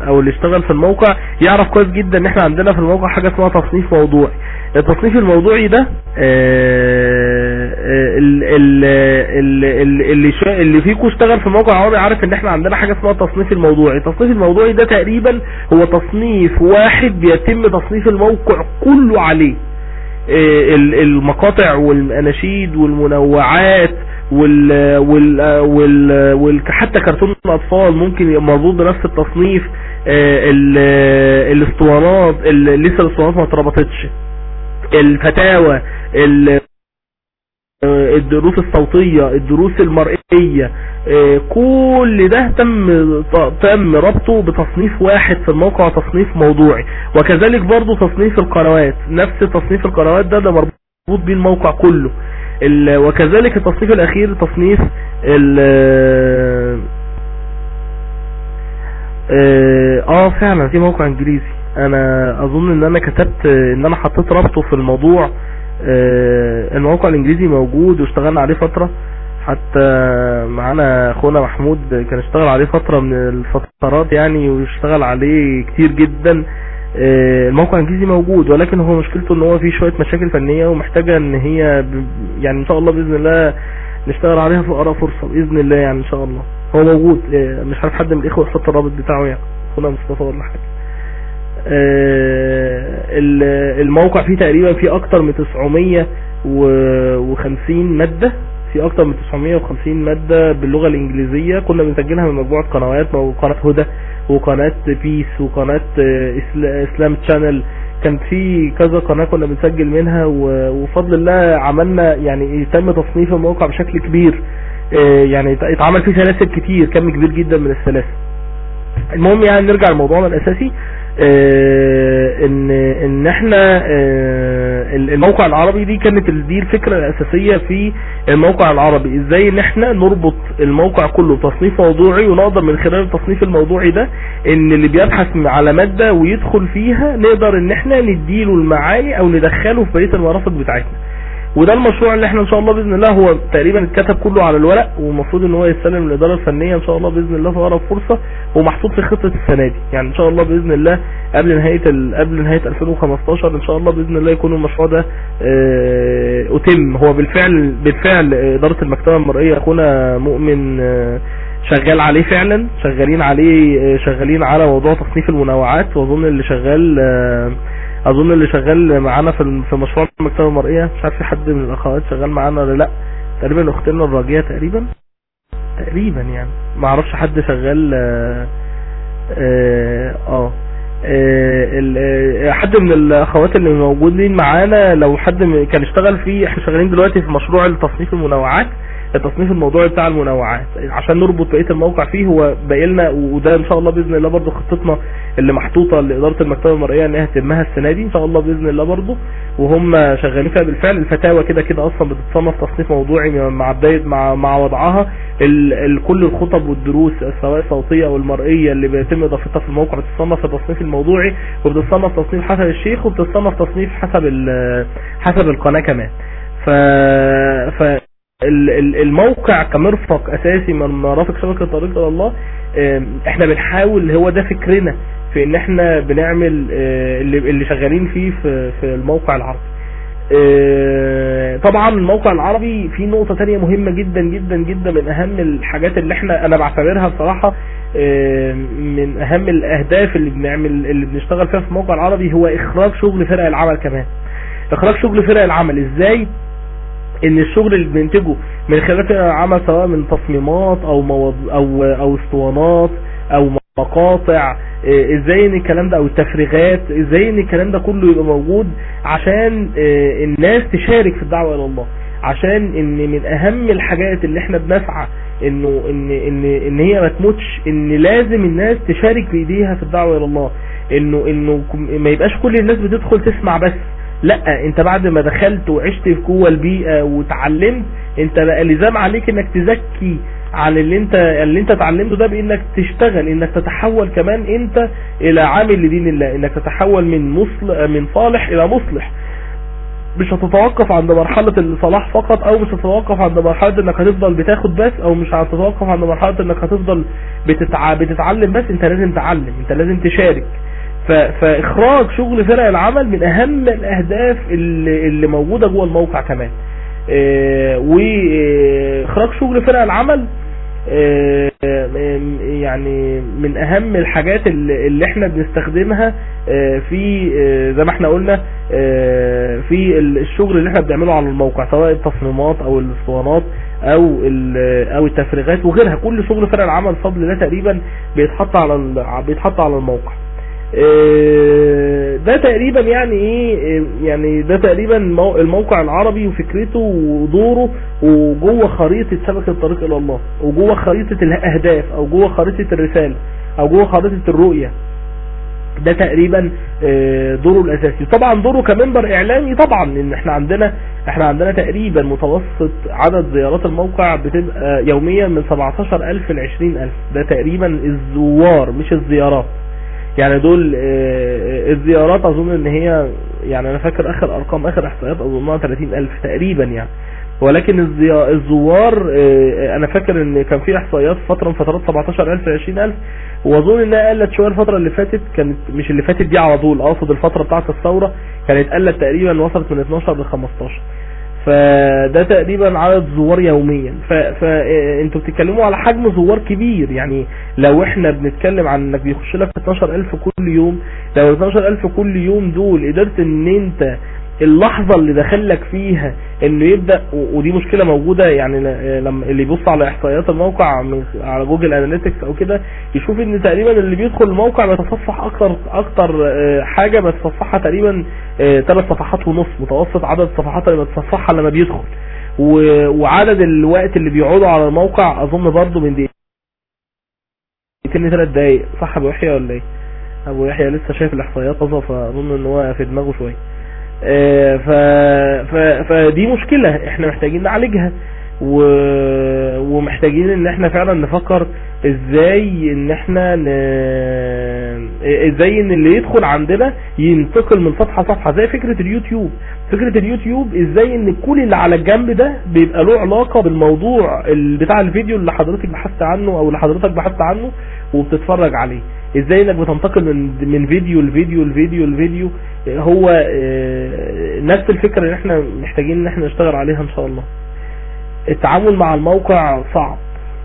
او اللي اشتغل في الموقع يعرف كويس جدا ان احنا عندنا في الموقع حاجة اسمها تصنيف موضوعي. التصنيف الموضوعي ده اللي فيكم اشتغل في موقع عربي عارف ان احنا عندنا حاجة اسمها التصنيف الموضوعي. التصنيف الموضوعي ده تقريبا هو تصنيف واحد بيتم تصنيف الموقع كله عليه، المقاطع والاناشيد والمنوعات حتى كرتون الاطفال ممكن يبقى مربوط بنفس التصنيف، الاسطوانات اللي لسه الاسطوانات ما اتربطتش، الفتاوى، الدروس الصوتية، الدروس المرئية، كل ده تم ربطه بتصنيف واحد في الموقع، تصنيف موضوعي. وكذلك برضو تصنيف القنوات، نفس تصنيف القنوات ده مربوط بيه الموقع كله. وكذلك التصنيف الاخير تصنيف فعلا في موقع انجليزي، انا اظن ان انا كتبت ان انا حطيت ربطه في الموضوع. الموقع الانجليزي موجود واشتغلنا عليه فترة، حتى معانا اخونا محمود كان اشتغل عليه فترة من الفترات يعني، واشتغل عليه كتير جدا. الموقع الانجليزي موجود، ولكن هو مشكلته ان هو فيه شوية مشاكل فنية ومحتاجة ان هي يعني ان شاء الله باذن الله نشتغل عليها في اقرب فرصة باذن الله يعني ان شاء الله. هو موجود، مش عارف حد من الاخوة يحط الرابط بتاعه يعني، اخونا مصطفى ولا حاجة. الموقع فيه تقريبا فيه اكتر من 950 مادة، في اكتر من 950 مادة باللغة الانجليزية، كنا بنسجلها من مجموعة قنوات، قناة هدى وقناة بيس وقناة اسلام تشانل، كان في كذا قناة كنا بنسجل منها، وفضل الله عملنا يعني تم تصنيف الموقع بشكل كبير، يعني اتعمل فيه سلاسل كتير، كم كبير جدا من السلاسل. المهم يعني نرجع لموضوعنا الاساسي، ان احنا الموقع العربي دي كانت دي الفكرة الاساسية في الموقع العربي، ازاي ان احنا نربط الموقع كله بتصنيف موضوعي، ونقدر من خلال التصنيف الموضوعي ده ان اللي بيبحث على مادة ويدخل فيها نقدر ان احنا نديله المعاني او ندخله في بقية المرافق بتاعتنا. وده المشروع اللي احنا ان شاء الله باذن الله هو تقريبا اتكتب كله على الورق، ومفروض ان هو يستلم الاداره الفنيه ان شاء الله باذن الله في اقرب فرصه، ومحطوط في خطه السنه دي يعني ان شاء الله باذن الله قبل نهايه 2015 ان شاء الله باذن الله يكون المشروع ده اتم. هو بالفعل اداره المكتبه المرئيه اخونا مؤمن شغال عليه فعلا، شغالين على موضوع تصنيف المنوعات، واظن اللي شغال معانا في مشروع المكتبة المرئية، مش عارف في حد من الاخوات شغال معانا ولا لا، تقريبا اختنا الراجية تقريبا يعني، ما اعرفش حد شغال حد من الاخوات اللي موجودين معانا لو حد كان اشتغل فيه. احنا شغالين دلوقتي في مشروع تصنيف المنوعات، التصنيف الموضوعي بتاع المنوعات، عشان نربط بقية الموقع فيه. هو باقي لنا، وده ان شاء الله باذن الله برضو خطتنا اللي محطوطة لإدارة المكتبة المرئية انها تتمها السنة دي ان شاء الله باذن الله برضو، وهم شغالين فيها بالفعل. الفتاوى كده اصلا بتتصنف تصنيف موضوعي مع بداية مع وضعها، كل الخطب والدروس سواء صوتية او المرئية اللي بيتم اضافتها في الموقع بتتصنف في التصنيف الموضوعي، وبتتصنف تصنيف حسب الشيخ، وبتتصنف تصنيف حسب القناة كمان. الموقع كمرفق اساسي من مرافق شبكة طريق الى الله، احنا بنحاول، هو ده فكرنا في ان احنا بنعمل اللي شغالين فيه في الموقع العربي. طبعا الموقع العربي فيه نقطة تانية مهمة جدا جدا جدا، من اهم الحاجات اللي انا بعتبرها بصراحة من اهم الاهداف اللي بنشتغل فيها في الموقع العربي، هو اخراج شغل فرق العمل. كمان اخراج شغل فرق العمل ازاي؟ ان الشغل اللي بننتجه من خلال فرق العمل سواء من تصميمات او اسطوانات او مقاطع، ازاي ان الكلام ده، او التفريغات، ازاي ان الكلام ده كله يبقى موجود عشان الناس تشارك في الدعوة الى الله. عشان ان من اهم الحاجات اللي احنا بنسعى ان هي ما تموتش، ان لازم الناس تشارك بايديها في الدعوة الى الله، انه ما يبقاش كل الناس بتدخل تسمع بس، لا، انت بعد ما دخلت وعشت في جوه البيئة وتعلمت، انت بقى لزام عليك انك تزكي على اللي انت اتعلمته ده، بانك تشتغل، انك تتحول كمان انت الى عامل لدين الله، انك تتحول من صالح الى مصلح. مش هتتوقف عند مرحلة الصلاح فقط، او مش هتتوقف عند مرحلة انك هتفضل بتاخد بس، او مش هتتوقف عند مرحلة انك هتفضل بتتعلم بس. انت لازم تعلم، انت لازم تشارك. فاخراج شغل فرق العمل من اهم الاهداف اللي موجودة جوه الموقع كمان. واخراج شغل فرق العمل يعني من اهم الحاجات اللي احنا بنستخدمها في زي ما احنا قلنا في الشغل اللي احنا بنعمله على الموقع، سواء التصميمات او الاسطوانات او التفريغات وغيرها. كل شغل فرق العمل بفضل الله تقريبا بيتحط على الموقع. ده تقريبا يعني ايه، يعني ده تقريبا الموقع العربي وفكرته ودوره، وجوه خريطة سبك الطريق الى الله، وجوه خريطة الاهداف، او جوه خريطة الرسالة، او جوه خريطة الرؤية. ده تقريبا دوره الاساسي. طبعا دوره كمنبر اعلامي طبعا، ان احنا عندنا تقريبا متوسط عدد زيارات الموقع بتبقى يوميا من 17,000 ل 20,000. ده تقريبا الزوار مش الزيارات. يعني دول الزيارات اظن ان هي، يعني انا فاكر اخر ارقام، اخر احصائيات اظنها 30,000 تقريبا يعني. ولكن الزوار انا فاكر ان كان في احصائيات فترة من فترات 17,000 ل 20,000، واظن انها قلت شوية الفترة اللي فاتت. كانت مش اللي فاتت دي على طول، اقصد الفترة بتاعت الثورة كانت قلت تقريبا، وصلت من 12 ل 15. فده تقريبا عدد زوار يوميا. فانتوا بتتكلموا على حجم زوار كبير. يعني لو احنا بنتكلم عن انك بيخش لك 12,000 كل يوم، لو 12,000 كل يوم دول قدرت ان انت اللحظة اللي دخلك فيها انه يبدأ، ودي مشكلة موجودة يعني، لما اللي يبص على احصائيات الموقع على جوجل اناليتكس او كده يشوف ان تقريبا اللي بيدخل الموقع بيتصفح اكتر حاجة بيتصفحها تقريبا 3 صفحات ونص متوسط عدد الصفحات اللي بيتصفحها لما بيدخل. وعدد الوقت اللي بيقعدوا على الموقع اظن برضو من دقيقتين ل3 دقايق. صح ابو يحيى ولا ايه؟ ابو يحيى لسه شايف الاحصائيات اظن، فاظن ان هو في دماغه شوية. فدي مشكلة احنا محتاجين نعالجها، ومحتاجين ان احنا فعلا نفكر ازاي ان احنا ازاي ان اللي يدخل عندنا ينتقل من صفحة زي فكرة اليوتيوب. ازاي ان كل اللي على الجنب ده بيبقى له علاقة بالموضوع بتاع الفيديو اللي حضرتك بحثت عنه، او اللي حضرتك بحثت عنه وبتتفرج عليه. ازاي انك بتنتقل من فيديو لفيديو. هو نفس الفكرة اللي احنا محتاجين ان احنا نشتغل عليها ان شاء الله. التعامل مع الموقع صعب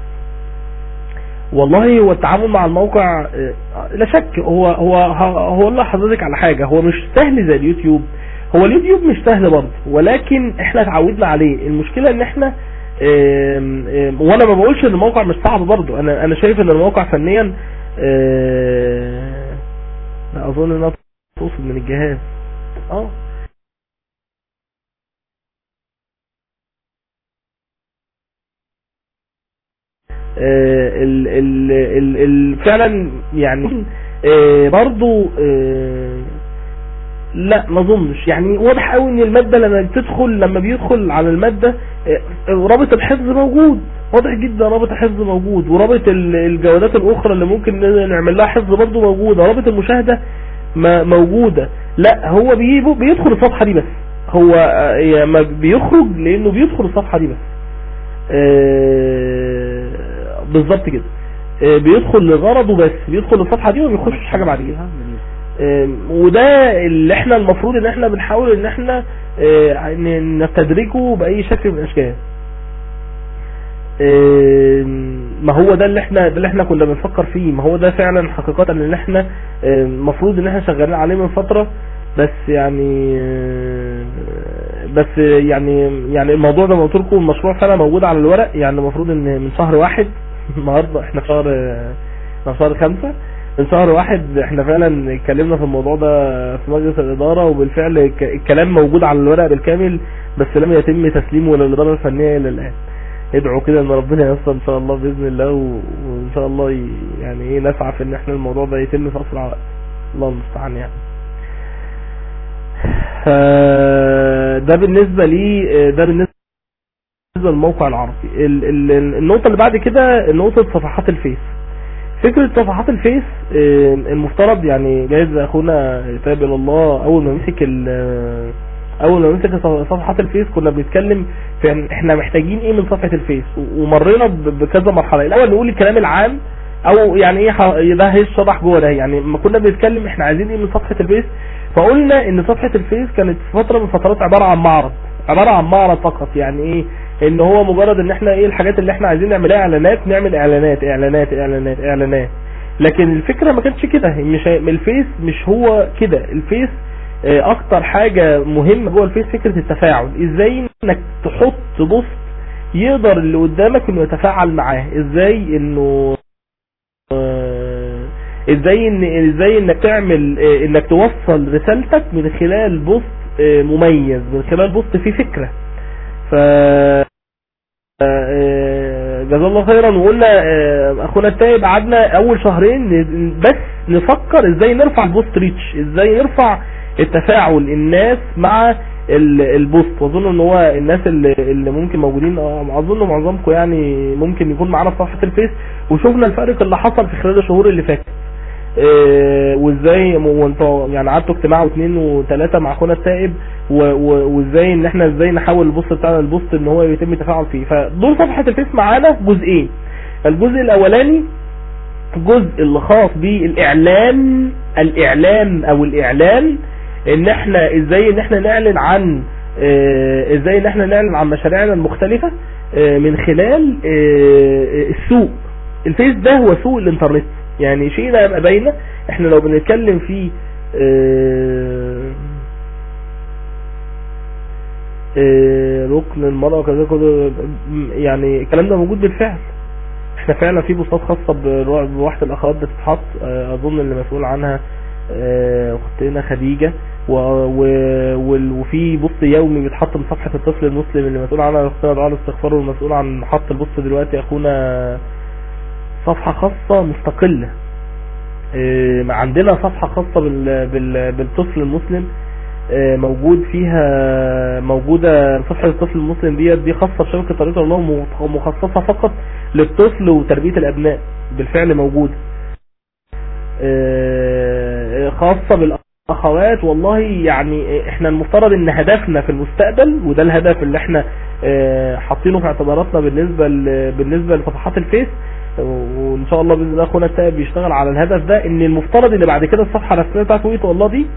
والله. هو التعامل مع الموقع لا شك هو الله حضرتك على حاجة، هو مش سهل زي اليوتيوب. هو اليوتيوب مش سهل برضه، ولكن احنا اتعودنا عليه. المشكلة ان احنا وانا ما بقولش ان الموقع مش صعب برضه، انا شايف ان الموقع فنيا لا اظن انها توصل من الجهاز. فعلا يعني برضو لا ما اظنش. يعني واضح قوي ان المادة لما بيدخل على المادة رابط الحفظ موجود، واضح جدا رابط الحفظ موجود، ورابط الجوادات الاخرى اللي ممكن نعمل لها حفظ برضو موجودة، رابط المشاهدة موجودة. لا هو بيدخل الصفحة دي بس، هو ما بيخرج لانه بيدخل الصفحة دي بس بالظبط كده. بيدخل لغرضه بس، بيدخل الصفحة دي وما بيخشش حاجة بعد كده. وده اللي احنا المفروض ان احنا بنحاول ان احنا نستدركه بأي شكل من الاشكال. ما هو ده اللي احنا كنا بنفكر فيه. ما هو ده فعلا حقيقة ان احنا المفروض ان احنا شغالين عليه من فترة، بس يعني الموضوع ده قلت لكم المشروع فعلا موجود على الورق. يعني المفروض ان من شهر 1 النهارده احنا في شهر 5، من شهر 1 احنا فعلا اتكلمنا في الموضوع ده في مجلس الإدارة، وبالفعل الكلام موجود على الورق بالكامل، بس لم يتم تسليمه للإدارة الفنية الى الآن. ادعوا كده ان ربنا ييسر ان شاء الله بإذن الله، وان شاء الله يعني ايه نسعى في ان احنا الموضوع ده يتم في اسرع وقت. الله المستعان يعني. ده بالنسبة للموقع العربي. النقطة اللي بعد كده نقطة صفحات الفيس. فكرة صفحات الفيس المفترض يعني جايز اخونا يتاب الى الله اول ما مسك اول ما مسك صفحات الفيس كنا بنتكلم في ان احنا محتاجين ايه من صفحة الفيس، ومرينا بكذا مرحلة. الاول نقول الكلام العام او يعني ايه ده هيشرح جوه ده. يعني لما كنا بنتكلم احنا عايزين ايه من صفحة الفيس، فقلنا ان صفحة الفيس كانت فترة من فترات عبارة عن معرض، عبارة عن معرض فقط. يعني ايه؟ ان هو مجرد ان احنا ايه الحاجات اللي احنا عايزين نعملها اعلانات، نعمل اعلانات اعلانات اعلانات اعلانات. لكن الفكرة ما كانتش كده، مش الفيس مش هو كده. الفيس اكتر حاجة مهمة جوه الفيس فكرة التفاعل. ازاي انك تحط بوست يقدر اللي قدامك انه يتفاعل معاه، ازاي انه ازاي انك تعمل انك توصل رسالتك من خلال بوست مميز، من خلال بوست فيه فكرة. ف جزا الله خيرا. وقلنا اخونا التايب قعدنا اول شهرين بس نفكر ازاي نرفع البوست ريتش، ازاي نرفع التفاعل الناس مع البوست. واظن ان هو الناس اللي ممكن موجودين، اظن معظمكم يعني ممكن يكون معانا في صفحة الفيس، وشوفنا الفرق اللي حصل في خلال الشهور اللي فاتت. وازاي وانتوا يعني قعدتوا اجتماع واثنين وثلاثة مع اخونا التائب، وازاي ان احنا ازاي نحول البوست بتاعنا البوست ان هو يتم التفاعل فيه. فدول صفحة الفيس معانا جزئين. الجزء الاولاني الجزء اللي خاص بالاعلان، الاعلام او الاعلان، ان احنا ازاي ان احنا نعلن عن ازاي ان احنا نعلن عن مشاريعنا المختلفة من خلال السوق. الفيس ده هو سوق الانترنت، يعني شيء لا يبقى باينه. احنا لو بنتكلم في ركن المرأة كذا كده، يعني الكلام ده موجود بالفعل. احنا فعلا في بوستات خاصة بواحدة الاخوات بتتحط، اظن اللي مسؤول عنها اختنا خديجة، وفي بوست يومي بيتحط من صفحة الطفل المسلم اللي مسؤول عنها اختنا دعاء الاستغفار، والمسؤول عن حط البوست دلوقتي اخونا. صفحة خاصة مستقلة، عندنا صفحة خاصة بالطفل المسلم موجود فيها، موجودة صفحة الطفل المسلم دي خاصة بشبكة طريقة الله، مخصصة فقط للطفل وتربية الأبناء. بالفعل موجودة خاصة بالأخوات. والله يعني احنا المفترض ان هدفنا في المستقبل، وده الهدف اللي احنا حاطينه في اعتباراتنا بالنسبة لصفحات الفيس، وان شاء الله باذن الله اخونا التائب بيشتغل على الهدف ده، ان المفترض ان بعد كده الصفحه الرسميه بتاعت ويت والله دي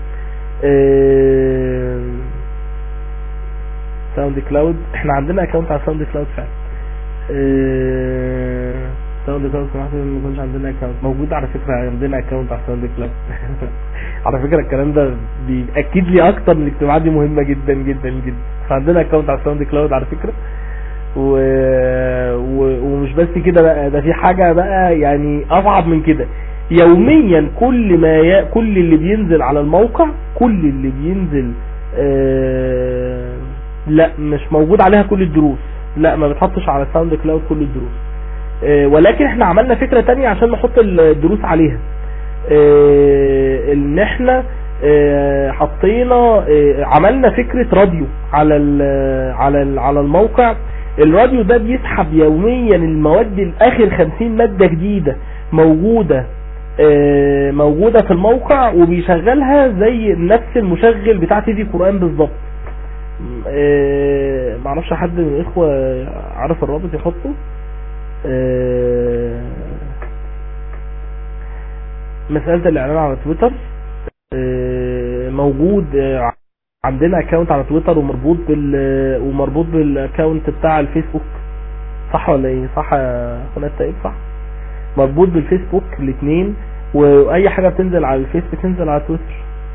ساوند كلاود. احنا عندنا اكونت على ساوند كلاود فعلا. ساوند كلاود ما يكونش عندنا اكونت موجود. على فكره عندنا اكونت على ساوند كلاود. على فكره الكلام ده بيأكد لي اكتر ان الاجتماعات دي مهمه جدا جدا جدا. فعندنا اكونت على ساوند كلاود على فكره. ومش بس كده بقى، ده في حاجة بقى يعني اصعب من كده. يوميا كل اللي بينزل على الموقع، كل اللي بينزل لا مش موجود عليها كل الدروس، لا ما بتحطش على ساوند كلاود كل الدروس. ولكن احنا عملنا فكرة تانية عشان نحط الدروس عليها. ان احنا حطينا عملنا فكرة راديو على الموقع. الراديو ده بيسحب يوميا المواد الاخر 50 مادة جديدة موجودة في الموقع، وبيشغلها زي نفس المشغل بتاع تي في قرآن بالظبط. معرفش حد من الاخوة عارف الرابط يحطه. مسألة الاعلان على تويتر موجود عندنا اكاونت على تويتر ومربوط بالاكاونت بتاع الفيسبوك، صح ولا ايه؟ صح يا اخونا التائب؟ صح، مربوط بالفيسبوك الاثنين، واي حاجة بتنزل على الفيس بتنزل على تويتر.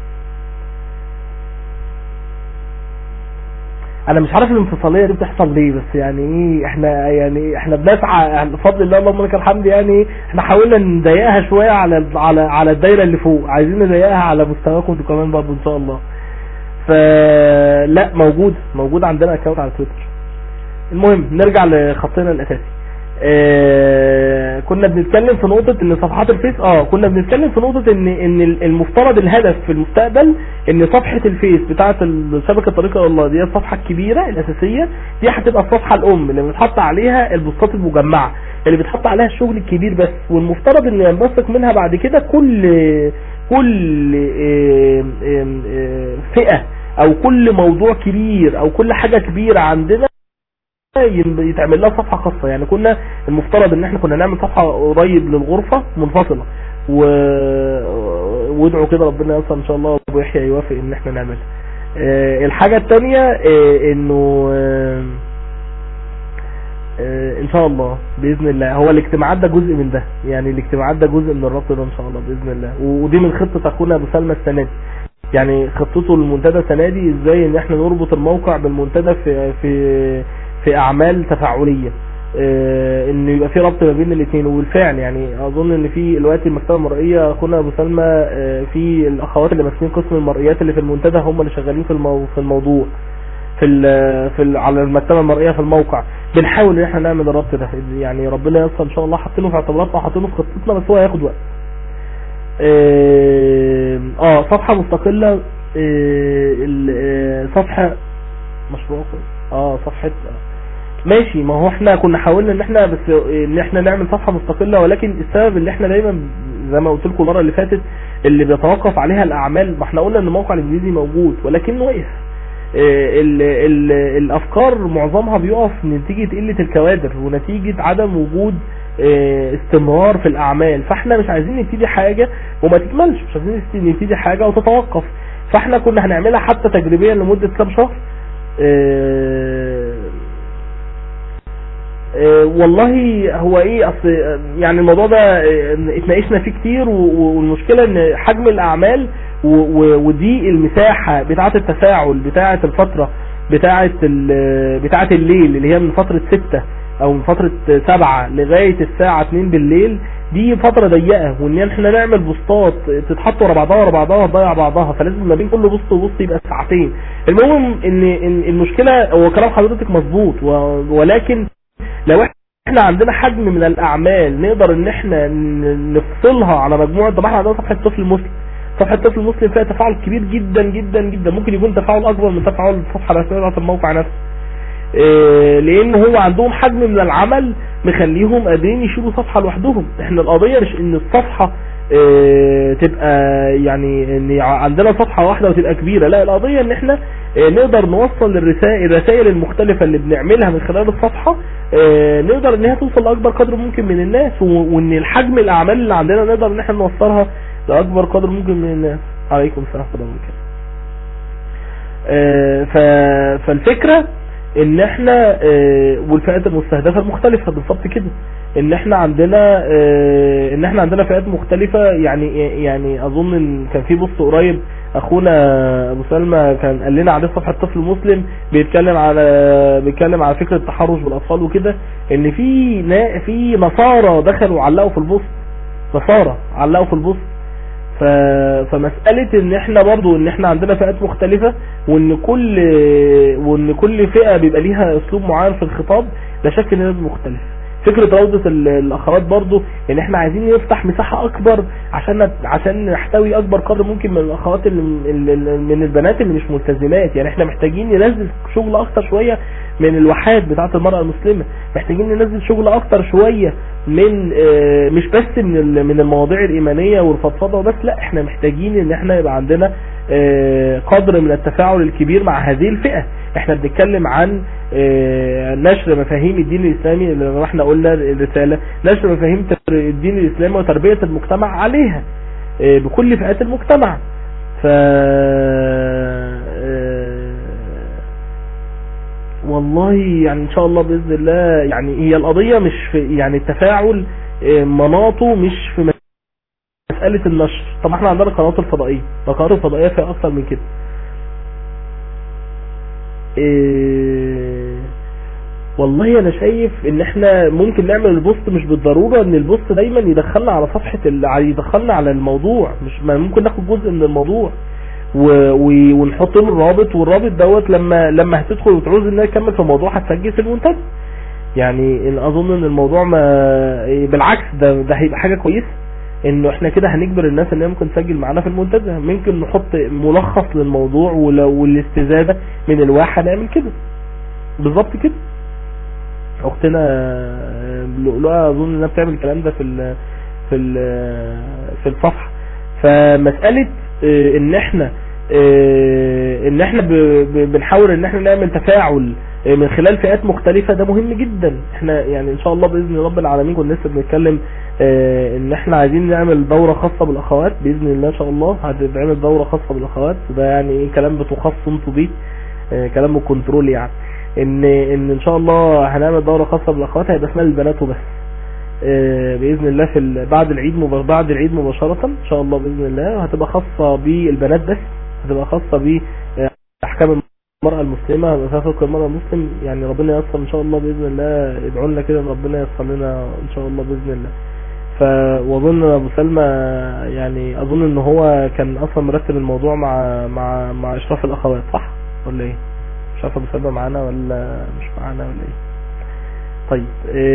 انا مش عارف الانفصالية دي بتحصل ليه، بس يعني ايه احنا بنسعى بفضل الله اللهم لك الحمد. يعني احنا حاولنا نضيقها شوية على الدايرة اللي فوق، عايزين نضيقها على مستواكم انتوا كمان برضه ان شاء الله. فلا موجود عندنا اكونت على تويتر. المهم نرجع لخطنا الاساسي. كنا بنتكلم في نقطة ان صفحات الفيس كنا بنتكلم في نقطة ان المفترض الهدف في المستقبل ان صفحة الفيس بتاعة شبكة طريقة الله دي الصفحة الكبيرة الاساسية دي هتبقى الصفحة الام اللي بتحط عليها البوستات المجمعة اللي بتحط عليها الشغل الكبير بس. والمفترض ان ينبثق منها بعد كده كل فئة او كل موضوع كبير او كل حاجة كبيرة عندنا يتعمل لها صفحة خاصة. يعني كنا المفترض ان احنا كنا نعمل صفحة قريب للغرفة منفصلة، وادعوا كده ربنا ينصر ان شاء الله ابو يحيى يوافق ان احنا نعملها. الحاجة التانية انه ان شاء الله باذن الله هو الاجتماعات ده جزء من ده، يعني الاجتماعات ده جزء من الربط ده ان شاء الله باذن الله. ودي من خطة اخونا ابو سلمى السنة دي، يعني خطته للمنتدى السنة دي ازاي ان احنا نربط الموقع بالمنتدى في اعمال تفاعلية، ان يبقى في ربط ما بين الاثنين. وبالفعل يعني اظن ان في دلوقتي المكتبه المرئيه اخونا ابو سلمى، في الاخوات اللي ماسكين قسم المرئيات اللي في المنتدى هم اللي شغالين في الموضوع على المكتبه المرئيه في الموقع. بنحاول ان احنا نعمل الربط ده، يعني ربنا ييسر ان شاء الله، حاطينه في اعتباراتنا وحاطينه في خطتنا، بس هو هياخد وقت. صفحه مستقله، صفحه مشروع، صفحه ماشي. ما هو احنا كنا حاولنا ان احنا نعمل صفحة مستقلة، ولكن السبب اللي احنا دايما زي ما قلت لكم المره اللي فاتت اللي بيتوقف عليها الاعمال، ما احنا قلنا ان الموقع الانجليزي موجود ولكنه وقف. الافكار معظمها بيقف نتيجة قلة الكوادر ونتيجة عدم وجود استمرار في الاعمال. فاحنا مش عايزين نبتدي حاجة وما تكملش، مش عايزين نبتدي حاجة وتتوقف. فاحنا كنا هنعملها حتى تجريبيا لمدة كام شهر. والله هو ايه، اصل يعني الموضوع ده اتناقشنا فيه كتير، والمشكلة ان حجم الاعمال ودي المساحة بتاعة التفاعل بتاعة الفترة بتاعة الليل اللي هي من فترة 6 او من فترة 7 لغاية الساعة 2 بالليل، دي فترة ضيقة، وان احنا نعمل بوستات تتحط ورا بعضها تضيع بعضها، فلازم ما بين كل بوست وبوست يبقى ساعتين. المهم ان المشكلة هو كلام حضرتك مظبوط، ولكن لو احنا عندنا حجم من الاعمال نقدر ان احنا نفصلها على مجموعة. طب احنا عندنا صفحة طفل مسلم، صفحة طفل مسلم فيها تفاعل كبير جدا جدا جدا، ممكن يكون تفاعل اكبر من تفاعل الصفحة الرسمية بتاعت الموقع نفسه، لان هو عندهم حجم من العمل مخليهم قادرين يشيلوا صفحة لوحدهم. احنا القضية مش ان الصفحة تبقى يعني ان عندنا صفحة واحدة وتبقى كبيرة، لا، القضية ان احنا نقدر نوصل الرسائل المختلفة اللي بنعملها من خلال الصفحة، نقدر انها توصل لاكبر قدر ممكن من الناس، وان الحجم الاعمال اللي عندنا نقدر ان احنا نوصلها لاكبر قدر ممكن من الناس. عليكم السلام ورحمة الله وبركاته. فالفكرة ان احنا والفئات المستهدفة المختلفة بالضبط كده، ان احنا عندنا فئات مختلفة. يعني اظن ان كان في بوست قريب اخونا ابو سلمى كان قال لنا عليه صفحة طفل مسلم بيتكلم على فكرة التحرش بالاطفال وكده، ان في نصارى دخلوا علقوا في البوست، فمسألة ان احنا برضو ان احنا عندنا فئات مختلفة، وان كل فئة بيبقى ليها اسلوب معين في الخطاب، لا شك ان ده مختلف. فكرة روضة الاخوات برضو ان احنا عايزين نفتح مساحة اكبر عشان نحتوي اكبر قدر ممكن من الاخوات من البنات اللي مش ملتزمات. يعني احنا محتاجين ننزل شغل اكتر شوية من الوحات بتاعة المرأة المسلمة، محتاجين ننزل شغل اكتر شوية من مش بس من المواضيع الايمانية والفضفضة وبس، لا، احنا محتاجين ان احنا يبقى عندنا قدر من التفاعل الكبير مع هذه الفئة. احنا بنتكلم عن نشر مفاهيم الدين الاسلامي، اللي احنا قلنا الرسالة نشر مفاهيم الدين الاسلامي وتربية المجتمع عليها بكل فئات المجتمع. والله يعني ان شاء الله باذن الله، يعني هي القضية مش في يعني التفاعل مناطه مش في مسألة النشر. طب احنا عندنا القنوات الفضائية فيها اكتر من كده. والله انا شايف ان احنا ممكن نعمل البوست، مش بالضرورة ان البوست دايما يدخلنا على صفحة يدخلنا على الموضوع، مش ممكن ناخد جزء من الموضوع ونحط له الرابط، والرابط دوت لما هتدخل وتعوز انها تكمل في الموضوع هتسجل في المنتدى. يعني ان اظن ان الموضوع بالعكس ده هيبقى حاجة كويسة، انه احنا كده هنجبر الناس ان هي ممكن تسجل معانا في المنتدى. ممكن نحط ملخص للموضوع والاستزادة من الواحة نعمل كده بالظبط كده. اختنا لؤلؤة اظن انها بتعمل الكلام ده في الصفحة. فمسألة ان احنا ان احنا بنحاول ان احنا نعمل تفاعل من خلال فئات مختلفة. ده مهم جدا. احنا يعني ان شاء الله باذن رب العالمين كنا لسه بنتكلم ان احنا عايزين نعمل دورة خاصة بالاخوات باذن الله. ان شاء الله هتتعمل دورة خاصة بالاخوات. ده يعني ايه كلام بتخص انتوا بيه، كلام الكنترول يعني. ان شاء الله هنعمل دورة خاصة بالاخوات هيبقى اسمها للبنات وبس باذن الله في بعد العيد مباشرة ان شاء الله باذن الله. وهتبقى خاصة بالبنات بس، هتبقى خاصة باحكام المرأة المسلمة، هتبقى فيها فقه المرأة المسلم. يعني ربنا ييسر ان شاء الله باذن الله. ادعوا لنا كده ربنا ييسر لنا ان شاء الله باذن الله. واظن ابو سلمى يعني اظن ان هو كان اصلا مرتب الموضوع مع اشراف الاخوات، صح ولا ايه؟ مش عارف ابو سلمى معانا ولا مش معانا ولا ايه. طيب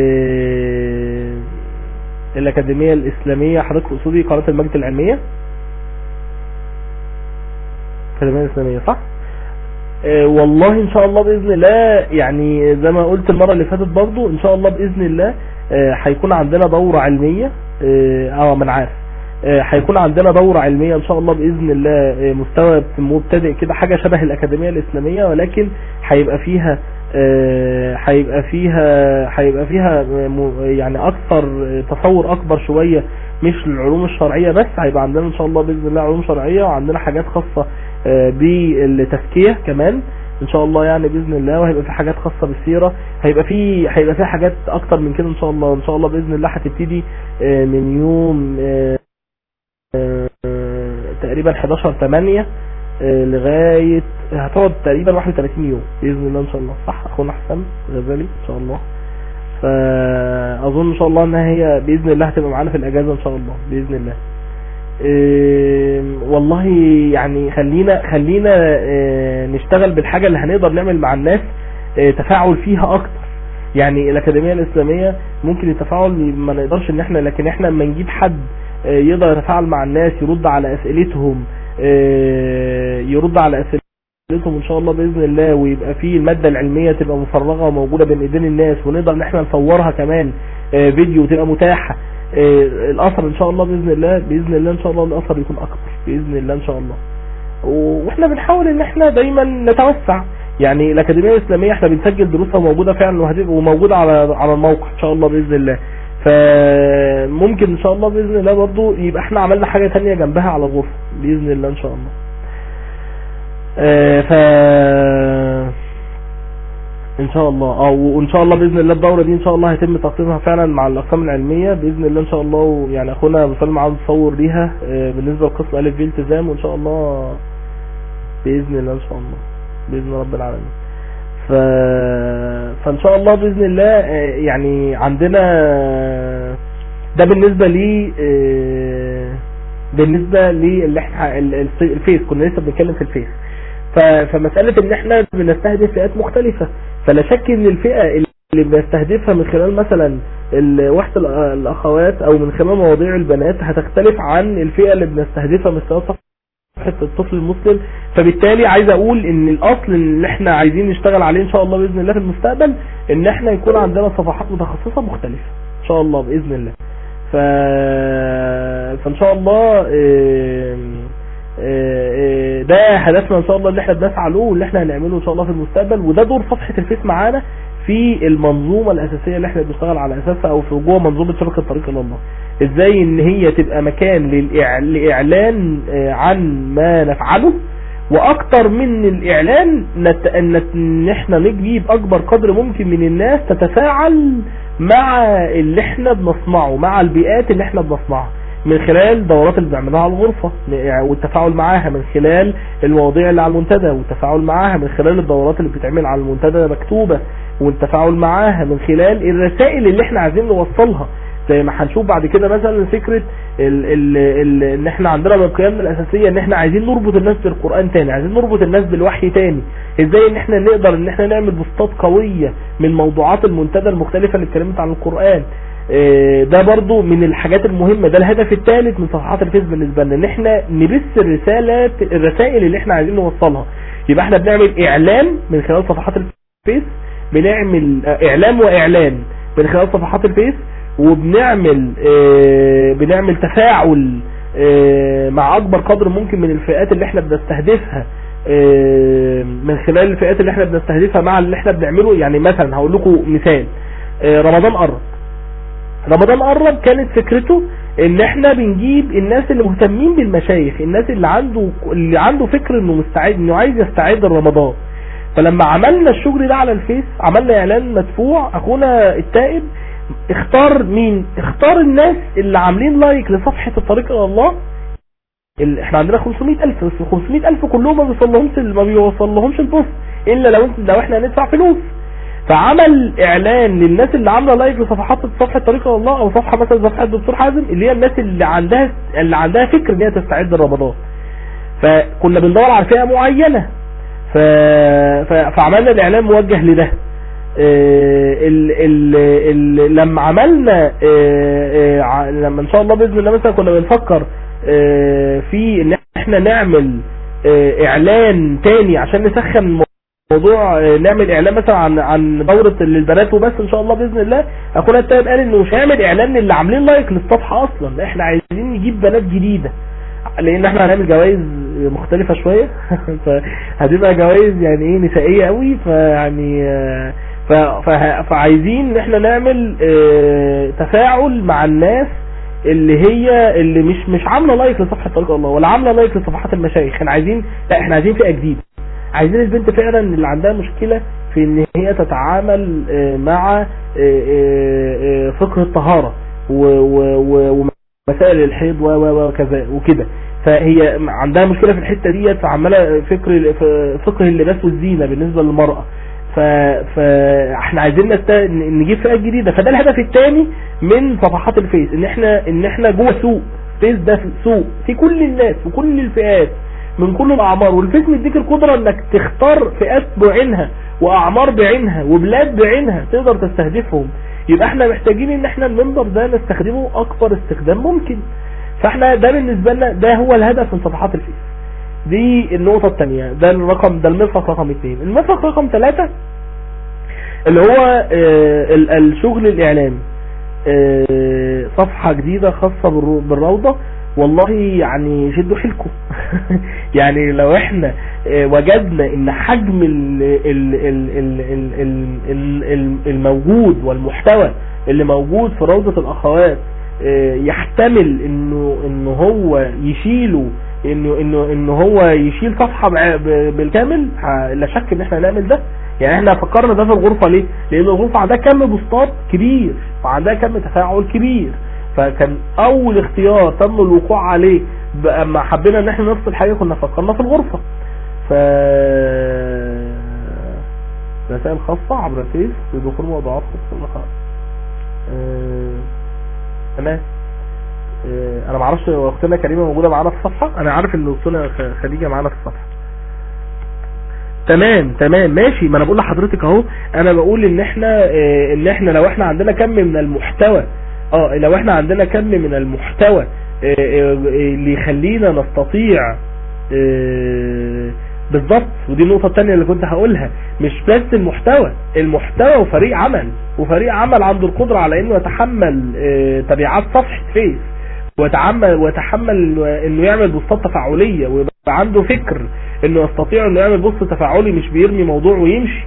الأكاديمية الإسلامية حضرتك قصدي قناة المجد العلمية، الأكاديمية الإسلامية صح؟ والله إن شاء الله بإذن الله يعني زي ما قلت المرة اللي فاتت برضو إن شاء الله بإذن الله هيكون عندنا دورة علمية. من عارف هيكون عندنا دورة علمية إن شاء الله بإذن الله مستوى مبتدئ كده، حاجة شبه الأكاديمية الإسلامية، ولكن هيبقى فيها يعني اكثر تصور اكبر شوية، مش العلوم الشرعية بس. هيبقى عندنا ان شاء الله باذن الله علوم شرعية، وعندنا حاجات خاصة بالتزكية كمان ان شاء الله يعني باذن الله. وهيبقى في حاجات خاصة بالسيرة، هيبقى في حاجات اكتر من كده ان شاء الله. ان شاء الله باذن الله هتبتدي من يوم تقريبا 11/8 لغاية هتقعد تقريبا 31 يوم بإذن الله ان شاء الله، صح اخونا حسام غزالي ان شاء الله. فاظن ان شاء الله انها هي باذن الله هتبقى معانا في الاجازة ان شاء الله باذن الله. والله يعني خلينا نشتغل بالحاجة اللي هنقدر نعمل مع الناس تفاعل فيها اكتر. يعني الأكاديمية الإسلامية ممكن التفاعل ما نقدرش ان احنا، لكن احنا لما نجيب حد يقدر يتفاعل مع الناس، يرد على اسئلتهم ان شاء الله باذن الله، ويبقى فيه الماده العلميه تبقى مفرغه وموجوده بين ايدين الناس، ونقدر ان احنا نصورها كمان فيديو وتبقى متاحه. الاثر ان شاء الله باذن الله ان شاء الله الاثر يكون اكبر باذن الله ان شاء الله. واحنا بنحاول ان احنا دايما نتوسع. يعني الأكاديمية الإسلامية احنا بنسجل دروسها موجودة فعلا وموجودة على الموقع ان شاء الله باذن الله. فممكن ان شاء الله باذن الله برضو يبقى احنا عملنا حاجة تانية جنبها على الغرفة باذن الله ان شاء الله. ان شاء الله وان شاء الله باذن الله الدورة دي ان شاء الله هيتم تقسيمها فعلا مع الاقسام العلمية باذن الله ان شاء الله. يعني اخونا ابو سلمى عاوز يصور ليها بالنسبة لقسم الف ب التزام، وان شاء الله باذن الله ان شاء الله باذن رب العالمين. فان شاء الله باذن الله يعني عندنا ده بالنسبة لي اللي احنا الفيس كنا لسه بنتكلم في الفيس. فمسألة ان احنا بنستهدف فئات مختلفة، فلا شك ان الفئة اللي بنستهدفها من خلال مثلا وحدة الاخوات او من خلال مواضيع البنات هتختلف عن الفئة اللي بنستهدفها من خلال صفحة الطفل المسلم. فبالتالي عايز اقول ان الاصل اللي احنا عايزين نشتغل عليه ان شاء الله باذن الله في المستقبل ان احنا يكون عندنا صفحات متخصصة مختلفة ان شاء الله باذن الله. فان شاء الله ده هدفنا ان شاء الله اللي احنا بنسعى له واللي احنا هنعمله ان شاء الله في المستقبل. وده دور صفحة الفيس معانا في المنظومة الاساسية اللي احنا بنشتغل على اساسها، او في جوه منظومة شبكة طريق الى الله. ازاي ان هي تبقى مكان للاعلان عن ما نفعله، واكتر من الاعلان ان احنا نجيب اكبر قدر ممكن من الناس تتفاعل مع اللي احنا بنصنعه، مع البيئات اللي احنا بنصنعها، من خلال الدورات اللي بنعملها على الغرفة والتفاعل معاها، من خلال المواضيع اللي على المنتدى والتفاعل معاها، من خلال الدورات اللي بتتعمل على المنتدى مكتوبة والتفاعل معاها، من خلال الرسائل اللي احنا عايزين نوصلها. زي ما هنشوف بعد كده مثلا فكرة ان احنا عندنا من قيمنا الاساسية ان احنا عايزين نربط الناس بالقرآن تاني، عايزين نربط الناس بالوحي تاني. ازاي ان احنا نقدر ان احنا نعمل بوستات قوية من موضوعات المنتدى المختلفة اللي اتكلمت عن القرآن. ده برضو من الحاجات المهمة. ده الهدف الثالث من صفحات الفيس بالنسبة لنا، ان احنا نبث الرسائل اللي احنا عايزين نوصلها. يبقى احنا بنعمل اعلان من خلال صفحات الفيس، بنعمل اعلان من خلال صفحات الفيس، وبنعمل تفاعل مع اكبر قدر ممكن من الفئات اللي احنا بنستهدفها، من خلال الفئات اللي احنا بنستهدفها مع اللي احنا بنعمله. يعني مثلا هقول لكم مثال، رمضان قرب كانت فكرته ان احنا بنجيب الناس اللي مهتمين بالمشايخ، الناس اللي عنده فكر انه مستعد، انه عايز يستعد لرمضان. فلما عملنا الشغل ده على الفيس، عملنا اعلان مدفوع، اخونا التائب اختار مين؟ اختار الناس اللي عاملين لايك لصفحة الطريق الى الله. احنا عندنا 500,000، بس 500,000 كلهم ما بيوصلهمش البوست الا لو احنا هندفع فلوس. فعمل اعلان للناس اللي عامله لايك صفحه طريق الى الله، او صفحه مثلا صفحه الدكتور حازم، اللي هي الناس اللي عندها فكر ان هي تستعد لرمضان. فكنا بندور على فئه معينه، فعملنا الاعلان موجه لده. لما عملنا لما ان شاء الله باذن الله مثلا كنا بنفكر في ان احنا نعمل اعلان تاني عشان نسخن موضوع، نعمل اعلان مثلا عن دورة للبنات وبس ان شاء الله باذن الله. اخونا التائب قال انه مش هيعمل اعلان للي عاملين لايك للصفحة اصلا، احنا عايزين نجيب بنات جديدة، لان احنا هنعمل جوائز مختلفة شوية فهتبقى جوائز يعني ايه نسائية قوي، فيعني فعايزين ان احنا نعمل تفاعل مع الناس اللي مش عامله لايك لصفحه طريق الله ولا عامله لايك لصفحات المشايخ. احنا عايزين فئه جديده، عايزين البنت فعلا اللي عندها مشكله في ان هي تتعامل مع فقه الطهاره ومسائل الحيض وكذا وكده، فهي عندها مشكله في الحته ديت، فعماله فقه اللباس والزينه بالنسبه للمراه. فاحنا عايزين نجيب فئات جديده. فده الهدف الثاني من صفحات الفيس، ان احنا جوه سوق. فيس ده سوق في كل الناس وكل الفئات من كل الاعمار، والفيس مديك القدره انك تختار فئات بعينها واعمار بعينها وبلاد بعينها تقدر تستهدفهم. يبقى احنا محتاجين ان احنا المنبر ده نستخدمه اكبر استخدام ممكن. فاحنا ده بالنسبه لنا ده هو الهدف من صفحات الفيس. دي النقطة الثانية، ده المرفق رقم 2. المرفق رقم 3 اللي هو الشغل الإعلامي، صفحة جديدة خاصة بالروضة. والله يعني شدوا حيلكم يعني لو احنا وجدنا ان حجم الموجود والمحتوى اللي موجود في روضة الأخوات يحتمل انه هو يشيله، انه هو يشيل صفحة بالكامل، لا شك ان احنا هنعمل ده. يعني احنا فكرنا ده في الغرفة ليه؟ لان الغرفة عندها كم بوستات كبير وعندها كم تفاعل كبير، فكان اول اختيار تم الوقوع عليه اما حبينا ان احنا نفصل حاجة كنا فكرنا في الغرفة. رسائل خاصة عبر فيس بدخول موضوعات خاصة. تمام. انا معرفش اختنا كريمة موجودة معانا في الصفحة، انا عارف ان اختنا خديجة معانا في الصفحة. تمام ماشي. ما انا بقول لحضرتك اهو، انا بقول ان احنا لو احنا عندنا كم من المحتوى، لو احنا عندنا كم من المحتوى اللي يخلينا نستطيع بالضبط. ودي النقطة الثانية اللي كنت هقولها، مش بس المحتوى وفريق عمل عنده القدرة على انه يتحمل تبعات صفحة فيس، ويتحمل انه يعمل بوستات تفاعلية، ويبقى عنده فكر انه يستطيع انه يعمل بوست تفاعلي، مش بيرمي موضوع ويمشي.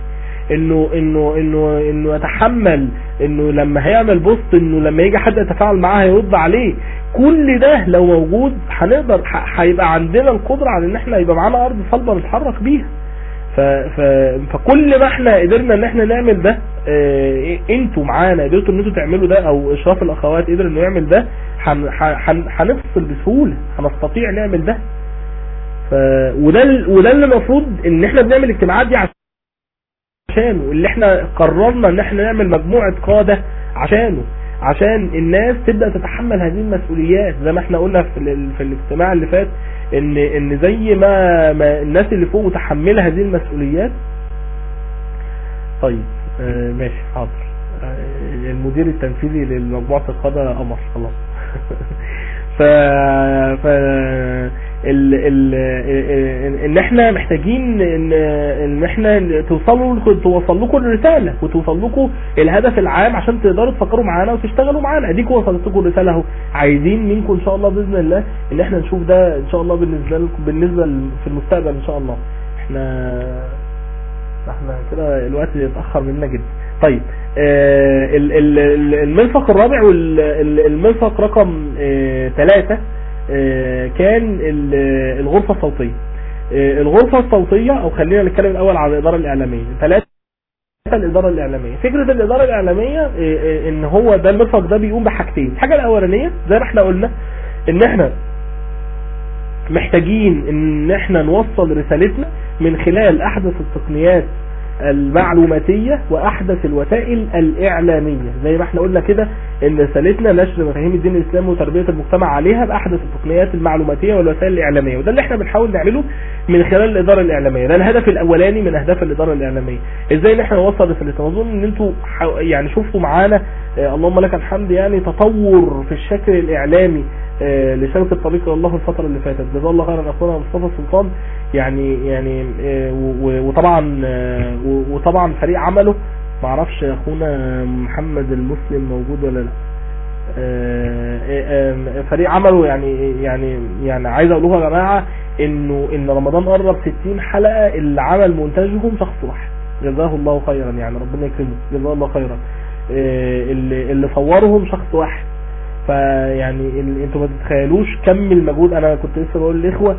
انه يتحمل انه لما هيعمل بوست انه لما يجي حد يتفاعل معاه هيرد عليه. كل ده لو موجود هنقدر هيبقى عندنا القدرة على ان احنا يبقى معانا ارض صلبة نتحرك بيها. فكل ما احنا قدرنا ان احنا نعمل ده، انتوا معانا قدرتوا ان انتوا تعملوا ده، او اشراف الاخوات قدر انه يعمل ده، هنفصل بسهولة، هنستطيع نعمل ده. وده اللي المفروض ان احنا بنعمل اجتماعات دي عشانه، اللي احنا قررنا ان احنا نعمل مجموعة قادة عشان الناس تبدأ تتحمل هذه المسؤوليات. زي ما احنا قلنا في الاجتماع اللي فات، ان زي ما الناس اللي فوق متحملة هذه المسؤوليات. طيب ماشي حاضر. المدير التنفيذي لمجموعة القادة قمر خلاص ان احنا محتاجين ان احنا توصل لكم الرساله وتوصل لكم الهدف العام عشان تقدروا تفكروا معانا وتشتغلوا معانا. اديكم وصلت لكم الرساله اهو. عايزين منكم ان شاء الله باذن الله ان احنا نشوف ده ان شاء الله بالنسبه في المستقبل ان شاء الله. احنا كده الوقت اتاخر مننا جدا. طيب المرفق الرابع والمرفق رقم 3 كان الغرفة الصوتية. الغرفة الصوتية، او خلينا نتكلم الاول عن الادارة الاعلامية. 3 الادارة الاعلامية. فكرة الادارة الاعلامية ان هو ده المرفق ده بيقوم بحاجتين. الحاجة الاولانية زي ما احنا قلنا ان احنا محتاجين ان احنا نوصل رسالتنا من خلال احدث التقنيات المعلوماتية واحدث الوسائل الاعلامية. زي ما احنا قلنا كده ان رسالتنا نشر مفاهيم الدين الاسلامي وتربية المجتمع عليها باحدث التقنيات المعلوماتية والوسائل الاعلامية، وده اللي احنا بنحاول نعمله من خلال الادارة الاعلامية. ده الهدف الاولاني من اهداف الادارة الاعلامية، ازاي ان احنا نوصل رسالتنا. اظن ان انتوا يعني شفتوا معانا اللهم لك الحمد يعني تطور في الشكل الاعلامي لشبكة طريق الى الله الفترة اللي فاتت. جزاه الله خيرا اخونا مصطفى السلطان يعني وطبعا فريق عمله. ما اعرفش اخونا محمد المسلم موجود ولا لا. فريق عمله يعني عايز اقول لكم يا جماعه ان رمضان قرب 60 حلقه اللي عمل مونتاجهم شخص واحد. جزاه الله خيرا، يعني ربنا يكرمه، جزاه الله خيرا. اللي صورهم شخص واحد. فيعني انتوا ما تتخيلوش كم المجهود. انا كنت لسه بقول للاخوه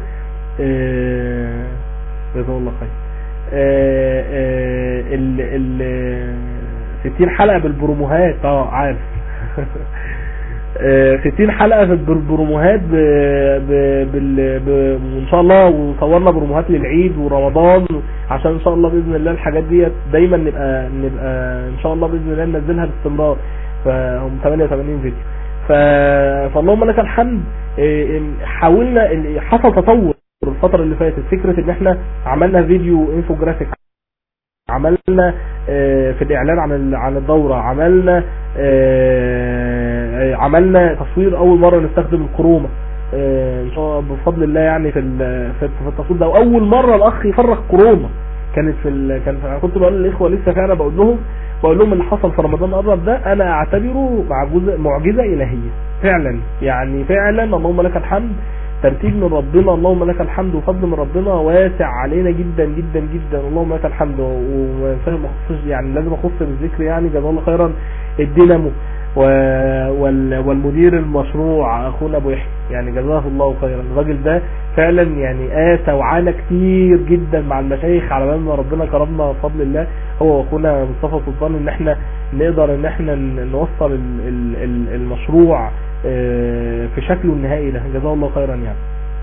جزاه الله خير ال 60 حلقه بالبروموهات. عارف 60 حلقه بالبروموهات وان شاء الله وصورنا بروموهات للعيد ورمضان عشان ان شاء الله باذن الله الحاجات دي دايما نبقى ان شاء الله باذن الله ننزلها باستمرار. فهم 88 فيديو. فاللهم لك الحمد. حاولنا حصل تطور الفترة اللي فاتت. فكرة ان احنا عملنا فيديو انفوجرافيك، عملنا في الاعلان عن الدورة، عملنا تصوير اول مرة نستخدم الكروما ان شاء الله بفضل الله يعني في التصوير ده. واول مرة الاخ يفرغ كروما كانت انا كنت بقول للاخوة لسه فعلا بقول لهم اللي حصل في رمضان قرب ده انا اعتبره معجزة الهية فعلا. يعني فعلا اللهم لك الحمد، ترتيب من ربنا، اللهم لك الحمد، وفضل من ربنا واسع علينا جدا جدا جدا، اللهم لك الحمد. يعني لازم اخص بالذكر يعني جزاه الله خيرا الدينامو والمدير المشروع اخونا ابو يحيى، يعني جزاه الله خيرا. الراجل ده فعلا يعني قاسى وعانى كتير جدا مع المشايخ على بال ما ربنا كرمنا بفضل الله هو واخونا مصطفى سلطان ان احنا نقدر ان احنا نوصل المشروع في شكله النهائي ده. جزاه الله خيرا يعني.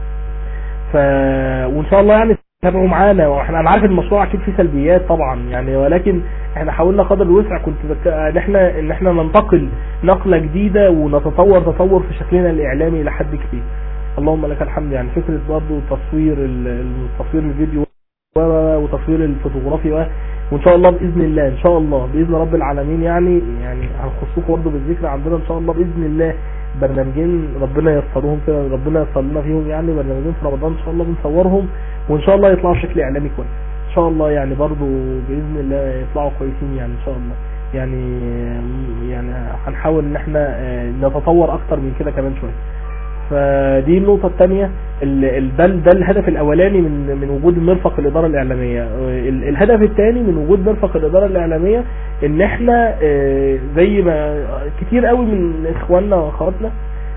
وان شاء الله يعني تابعوا معانا. واحنا انا عارف المشروع اكيد فيه سلبيات طبعا يعني، ولكن احنا حاولنا قدر الوسع ان احنا ننتقل نقلة جديدة ونتطور تطور في شكلنا الاعلامي لحد كبير. اللهم لك الحمد. يعني فكرة برضه تصوير الفيديو وتصوير الفوتوغرافي وان شاء الله باذن الله ان شاء الله باذن رب العالمين يعني هنخصكم برضه بالذكر عندنا ان شاء الله باذن الله برنامجين ربنا ييسرهم كده، ربنا ييسر لنا فيهم يعني برنامجين في رمضان ان شاء الله بنصورهم وان شاء الله يطلعوا بشكل اعلامي كويس ان شاء الله. يعني برضه باذن الله يطلعوا كويسين يعني ان شاء الله. يعني هنحاول ان احنا نتطور اكتر من كده كمان شويه. فدي النقطة الثانية. ده الهدف الاولاني من وجود مرفق الادارة الاعلامية. الهدف الثاني من وجود مرفق الادارة الاعلامية ان احنا زي ما كتير قوي من اخواننا واخواتنا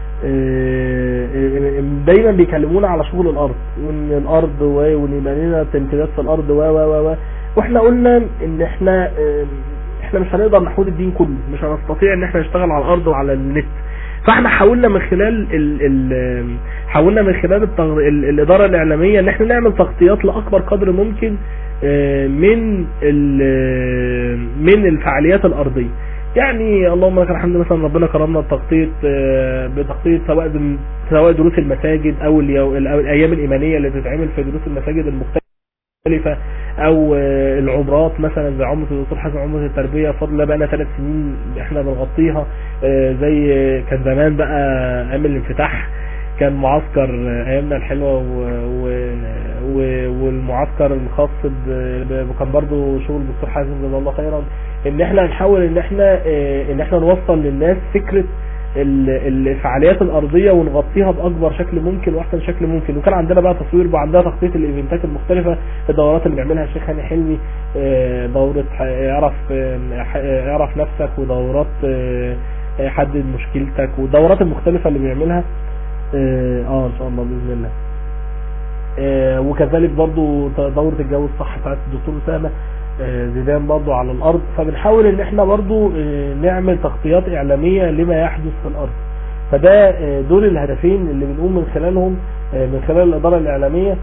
دايما بيكلمونا على شغل الارض وان الارض وان يبقى لنا امتداد في الارض واحنا قلنا ان احنا مش هنقدر نحود الدين كله، مش هنستطيع ان احنا نشتغل على الارض وعلى النت. فاحنا حاولنا من خلال الاداره الاعلاميه ان احنا نعمل تغطيات لاكبر قدر ممكن من الفعاليات الارضيه. يعني اللهم لك الحمد مثلا ربنا كرمنا بتغطيه سواء دروس المساجد او الايام الايمانيه اللي بتتعمل في دروس المساجد المختلفه او العمرات مثلا زي عمره الدكتور حسن عمره التربيه بفضل الله بقى لنا 3 سنين احنا بنغطيها. زي كان زمان بقى ايام الانفتاح كان معسكر ايامنا الحلوه والمعسكر الخاص كان برضو شغل الدكتور حازم جزاه الله خيرا، ان احنا نحاول ان احنا نوصل للناس فكره الفعاليات الارضيه ونغطيها باكبر شكل ممكن واحسن شكل ممكن. وكان عندنا بقى تصوير وعندنا تخطيط الايفنتات المختلفه، الدورات اللي بيعملها الشيخ هاني حلمي، دوره اعرف نفسك، ودورات حدد مشكلتك، والدورات المختلفه اللي بيعملها ان شاء الله باذن الله. وكذلك برضو دورة الجو الصح بتاعت الدكتور أسامة زيدان برضو على الارض. فبنحاول ان احنا برضو نعمل تغطيات اعلامية لما يحدث في الارض. فده دول الهدفين اللي بنقوم من خلالهم من خلال الادارة الاعلامية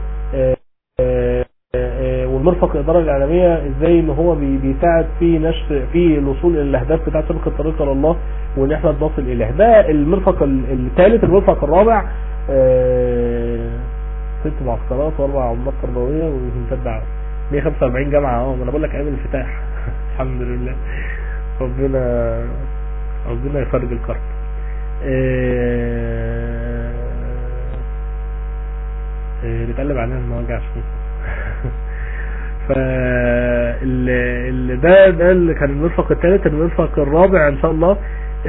والمرفق الادارة الاعلامية، ازاي ان هو بيساعد في نشر في الوصول الى الاهداف بتاعت شبكة الطريق الى الله وان احنا نصل اليه. ده المرفق الثالث. المرفق الرابع 6 معسكرات و4 عملات تربويه وإيفنتات دعوه، 145 جامعه. ما انا بقول لك ايام الانفتاح. الحمد لله، ربنا يفرج الكرب. بتقلب علينا المواجع شويه. ده اللي كان المرفق الثالث. المرفق الرابع ان شاء الله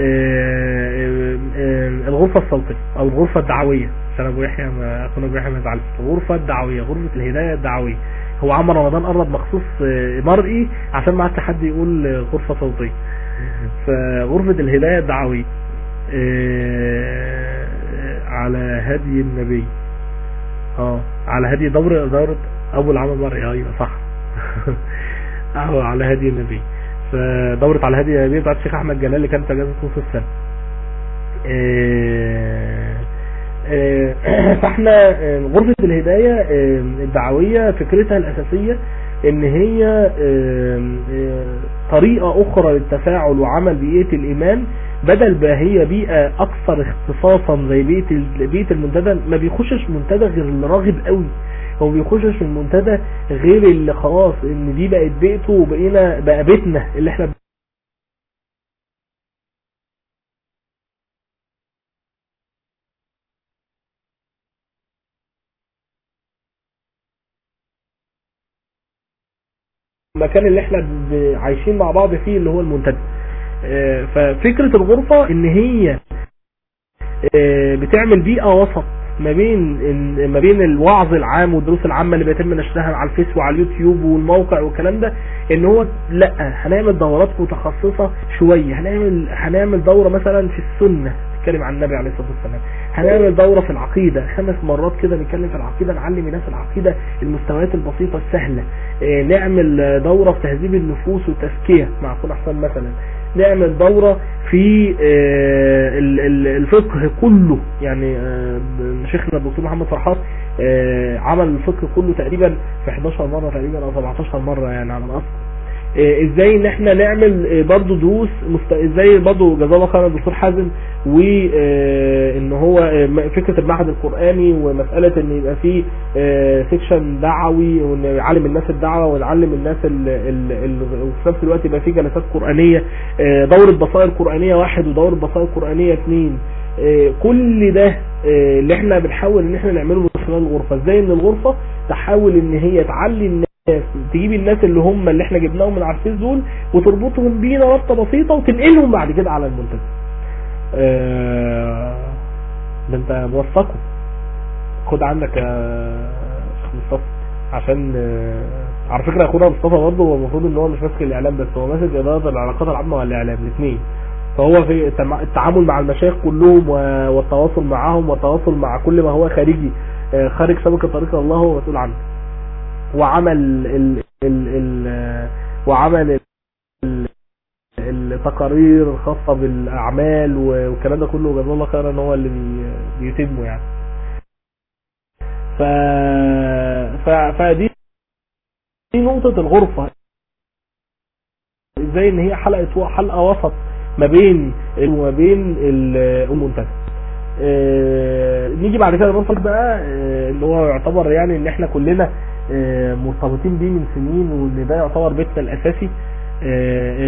الغرفة الصوتية او الغرفة الدعوية، عشان ابو يحيى اخونا ابو يحيى ما يزعلش. الغرفة الدعوية، غرفة الهداية الدعوية. هو عم رمضان قرب مخصوص مرئي عشان ما عادش حد يقول غرفة صوتية. فغرفة الهداية الدعوية على هدي النبي، على هدي دورة ابو العمل مرئي. ايوه صح. على هدي النبي. فدورة على هدي النبي بتاعت الشيخ احمد جلال اللي كانت اجازة نص السنة. فاحنا غرفة الهداية الدعوية فكرتها الاساسية ان هي طريقة اخرى للتفاعل وعمل بيئة الايمان، بدل ما هي بيئة اكثر اختصاصا زي بيئة المنتدى. ما بيخشش منتدى غير اللي راغب قوي، هو بيخشش في المنتدى غير اللي خلاص ان دي بقت بيئته بقى بيتنا اللي احنا المكان اللي احنا عايشين مع بعض فيه اللي هو المنتدى. ففكرة الغرفة ان هي بتعمل بيئة وسط ما بين الوعظ العام والدروس العامة اللي بيتم نشرها على الفيس وعلى اليوتيوب والموقع والكلام ده. ان هو لا، هنعمل دورات متخصصة شوية، هنعمل دورة مثلا في السنة نتكلم عن النبي عليه الصلاة والسلام، هنعمل دورة في العقيدة 5 مرات كده نتكلم في العقيدة، نعلم الناس العقيدة المستويات البسيطة السهلة، نعمل دورة في تهذيب النفوس والتزكية مع اخونا حسن مثلا، نعمل دورة في الفقه كله. يعني شيخنا الدكتور محمد فرحات عمل الفقه كله تقريبا في 11 مرة تقريبا او 17 مرة يعني على الاصل. ازاي ان احنا نعمل برضو دروس ازاي برضو جزاه الله خيرا الدكتور حازم، وان هو فكرة المعهد القرآني ومسألة ان يبقى فيه سيكشن دعوي وان يعلم الناس الدعوة ونعلم الناس وفي نفس الوقت يبقى فيه جلسات قرآنية، دورة بصائر قرآنية 1 ودورة بصائر قرآنية 2. كل ده اللي احنا بنحاول ان احنا نعمله من خلال الغرفة. ازاي ان الغرفة تحاول ان هي تعلي الناس، تجيب الناس اللي احنا جبناهم من على الفيس دول وتربطهم بينا ربطة بسيطة وتنقلهم بعد كده على المنتدى. ده انت موثقه، خد عندك يا شيخ مصطفى. عشان على فكرة اخونا مصطفى برضه هو المفروض ان هو مش ماسك الاعلام بس، هو ماسك ادارة العلاقات العامة والاعلام الاثنين. فهو في التعامل مع المشايخ كلهم والتواصل معهم والتواصل مع كل ما هو خارجي خارج شبكة طريق الله هو مسؤول عنه. وعمل التقارير الخاصة بالاعمال والكلام ده كله جزاه الله خيرا هو اللي بيتمه يعني. فدي نقطة الغرفة، ازاي ان هي حلقة وسط ما بين المنتدى. نيجي بعد كده نوصل بقى اللي هو يعتبر يعني ان احنا كلنا مرتبطين بيه من سنين، وان ده يعتبر بيتنا الاساسي،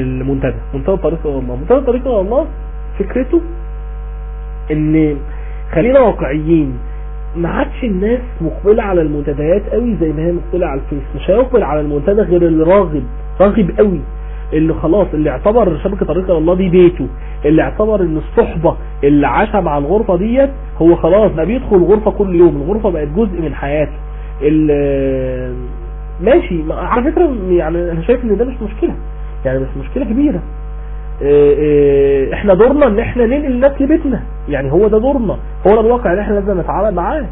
منتدى طريق الله. منتدى طريق الله فكرته ان خلينا واقعيين، ما عادش الناس مقبلة على المنتديات قوي زي ما هي مقبلة على الفيس. مش هيقبل على المنتدى غير اللي راغب قوي، اللي خلاص اللي اعتبر شبكة طريق إلى الله دي بيته، اللي اعتبر ان الصحبة اللي عاشها مع الغرفة ديت هو خلاص بقى بيدخل الغرفة كل يوم، الغرفة بقت جزء من حياته. ماشي على فكرة، يعني انا شايف ان ده مش مشكلة، يعني مش مشكلة كبيرة. احنا دورنا ان احنا ننقل الناس لبيتنا، يعني هو ده دورنا، هو ده الواقع اللي احنا لازم نتعامل معاه.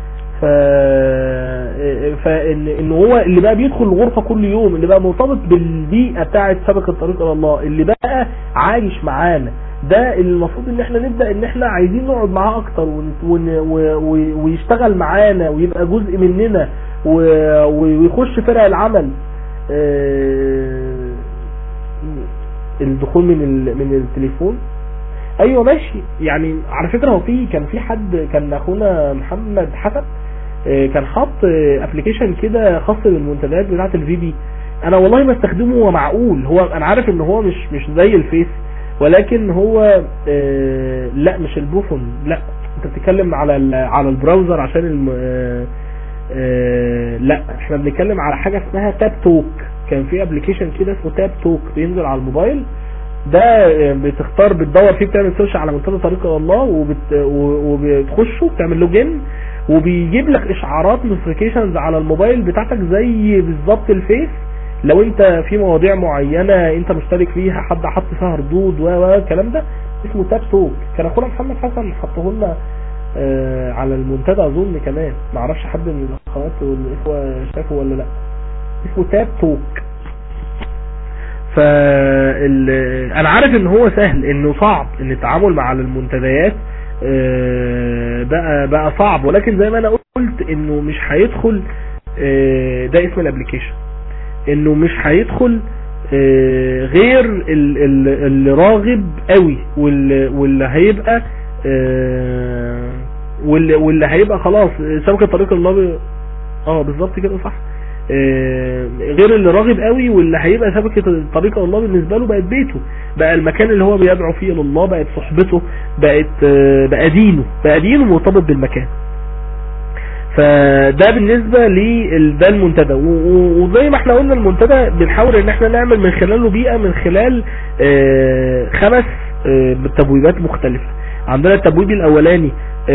فان هو اللي بقى بيدخل الغرفة كل يوم، اللي بقى مرتبط بالبيئة بتاعة شبكة طريق الى الله، اللي بقى عايش معانا، ده المفروض ان احنا نبدأ ان احنا عايزين نقعد معاه اكتر ويشتغل معانا ويبقى جزء مننا ويخش فرق العمل. الدخول من التليفون، ايوه ماشي. يعني على فكرة هو كان في حد، كان اخونا محمد حسن كان حاط ابلكيشن كده خاص بالمنتديات بتاعه الفي بي. انا والله ما استخدمه، هو معقول، هو انا عارف ان هو مش زي الفيس، ولكن هو لا مش البوفون، لا انت بتتكلم على البراوزر عشان لا احنا بنتكلم على حاجة اسمها تاب توك. كان في ابلكيشن كده اسمه تاب توك بينزل على الموبايل، ده بتدور فيه، بتعمل سيرش على منتدى طريق الى الله وبتخشه، بتعمل لوجين، وبيجيب لك اشعارات نوتيفيكيشنز على الموبايل بتاعتك زي بالظبط الفيس. لو انت في مواضيع معينة انت مشترك فيها، حد حط فيها ردود والكلام ده، اسمه تاب توك. كان اخونا محمد حسن حطه لنا على المنتدى اظن كمان، معرفش حد من الاخوات والاخوة شافه ولا لا، اسمه تاب توك. انا عارف ان هو سهل، انه صعب ان التعامل مع المنتديات بقى صعب، ولكن زي ما انا قلت انه مش هيدخل، ده اسم الابليكيشن، انه مش هيدخل غير اللي راغب قوي، واللي هيبقى واللي هيبقى خلاص شبكة طريق الله بالظبط كده صح، غير اللي راغب قوي، واللي هيبقى شبكة طريق الله بالنسبة له بقت بيته، بقى المكان اللي هو بيدعو فيه لله، بقت صحبته، بقى دينه مرتبط بالمكان. فده بالنسبة ده المنتدى. وزي ما احنا قلنا المنتدى بنحاول ان احنا نعمل من خلاله بيئة، من خلال 5 تبويبات مختلفة. عندنا التبويب الاولاني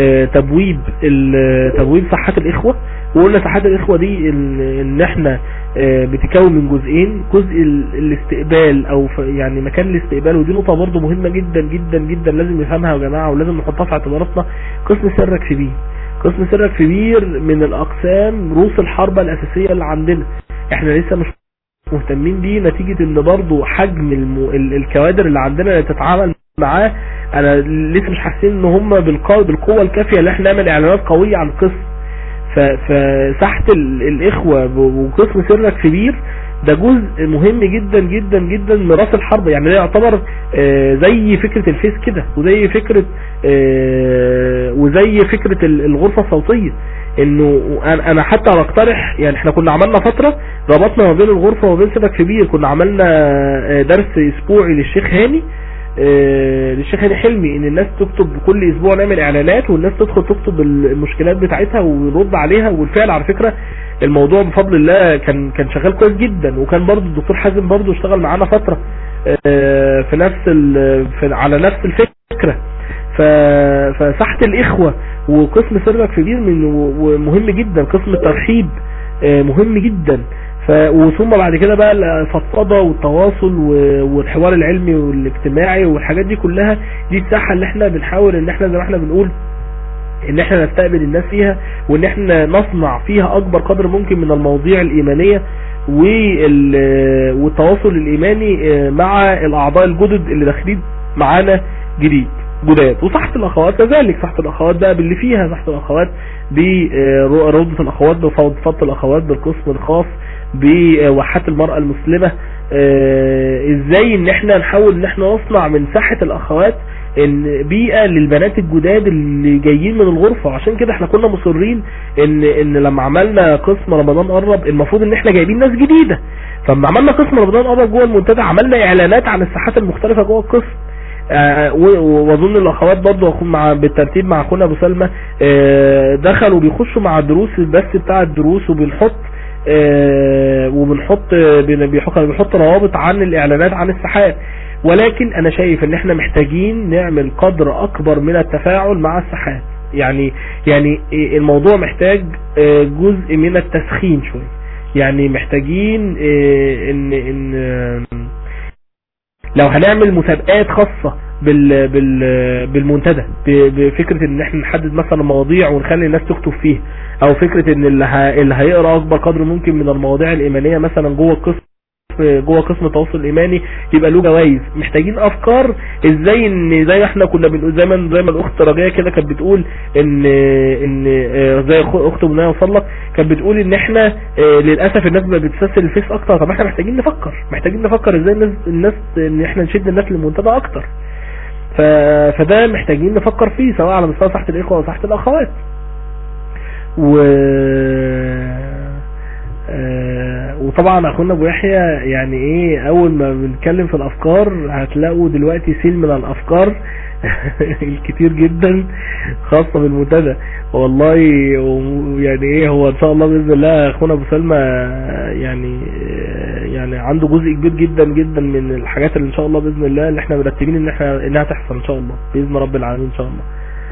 تبويب صحة الاخوة، وقلنا صحة الاخوة دي ان احنا بتكون من جزئين، جزء الاستقبال او يعني مكان الاستقبال، ودي نقطة برضو مهمة جدا جدا جدا لازم نفهمها يا جماعة، ولازم نحطها في اعتباراتنا. قسم سرك في بير، قسم سرك في بير من الاقسام رؤوس الحربة الاساسية اللي عندنا، احنا لسه مش مهتمين بيه نتيجة ان برضو حجم الكوادر اللي عندنا اللي تتعامل معاه، انا لسه مش حاسين ان هم بالقوة الكافية اللي احنا نعمل اعلانات قوية عن القسم. فساحة الاخوة وقسم سرك في بير ده جزء مهم جدا جدا جدا من راس الحرب، يعني ده يعتبر زي فكرة الفيس كده، وزي فكرة الغرفة الصوتية. انه انا حتى بقترح، يعني احنا كنا عملنا فترة ربطنا ما بين الغرفة وما بين سرك في بير، كنا عملنا درس اسبوعي للشيخ هاني حلمي، ان الناس تكتب كل اسبوع نعمل اعلانات، والناس تدخل تكتب المشكلات بتاعتها ونرد عليها. والفعل على فكرة الموضوع بفضل الله كان شغال كويس جدا، وكان برضو الدكتور حازم برضو اشتغل معانا فترة على نفس الفكرة. فساحة الاخوة وقسم سرك في بير مهم جدا، قسم الترحيب مهم جدا، وثم بعد كده بقى الفضفضه والتواصل والحوار العلمي والاجتماعي والحاجات دي كلها، دي الساحه اللي احنا بنحاول ان احنا زي ما احنا بنقول ان احنا نستقبل الناس فيها، وان احنا نصنع فيها اكبر قدر ممكن من المواضيع الايمانيه والتواصل الايماني مع الاعضاء الجدد اللي داخلين معانا جداد. وصحة الاخوات كذلك، صحة الاخوات بقى باللي فيها، صحة الاخوات بروضة الاخوات، بفضل الاخوات بالقسم الخاص بوحات المرأة المسلمة. ازاي ان احنا نحاول ان احنا نصنع من ساحة الاخوات ان بيئة للبنات الجداد اللي جايين من الغرفة. عشان كده احنا كنا مصرين ان لما عملنا قسم رمضان قرب المفروض ان احنا جايبين ناس جديدة، فلما عملنا قسم رمضان قرب جوه المنتدى عملنا اعلانات عن الساحات المختلفة جوه القسم. واظن الاخوات برضو هكون مع بالترتيب مع اخونا ابو سلمى، دخلوا بيخشوا مع الدروس البث بتاع الدروس، وبنحط بيحط روابط عن الاعلانات عن السحاب. ولكن انا شايف ان احنا محتاجين نعمل قدر اكبر من التفاعل مع السحاب. يعني الموضوع محتاج جزء من التسخين شوية. يعني محتاجين ان لو هنعمل مسابقات خاصة بالمنتدى، بفكرة ان احنا نحدد مثلا مواضيع ونخلي الناس تكتب فيها، او فكرة ان اللي هيقرأ اكبر قدر ممكن من المواضيع الايمانية مثلا جوه قسم التواصل الايماني يبقى له جوائز. محتاجين افكار ازاي، ان زي احنا كنا بنقول زي ما الاخت رجاء كده كانت بتقول ان زي اخت منى وصلت كانت بتقول ان احنا للاسف الناس بقت بتستسهل الفيس اكتر. طب احنا محتاجين نفكر ازاي الناس ان احنا نشد الناس للمنتدى اكتر. فده محتاجين نفكر فيه، سواء على مستوى صحة الاخوة وصحة الاخوات. وطبعا اخونا ابو يحيى يعني ايه، اول ما بنتكلم في الافكار هتلاقوا دلوقتي سيل من الافكار الكتير جدا خاصة بالمنتدى والله. يعني ايه، هو ان شاء الله باذن الله اخونا ابو سلمى يعني عنده جزء كبير جدا جدا من الحاجات اللي ان شاء الله باذن الله اللي احنا مرتبين انها تحصل ان شاء الله باذن رب العالمين ان شاء الله.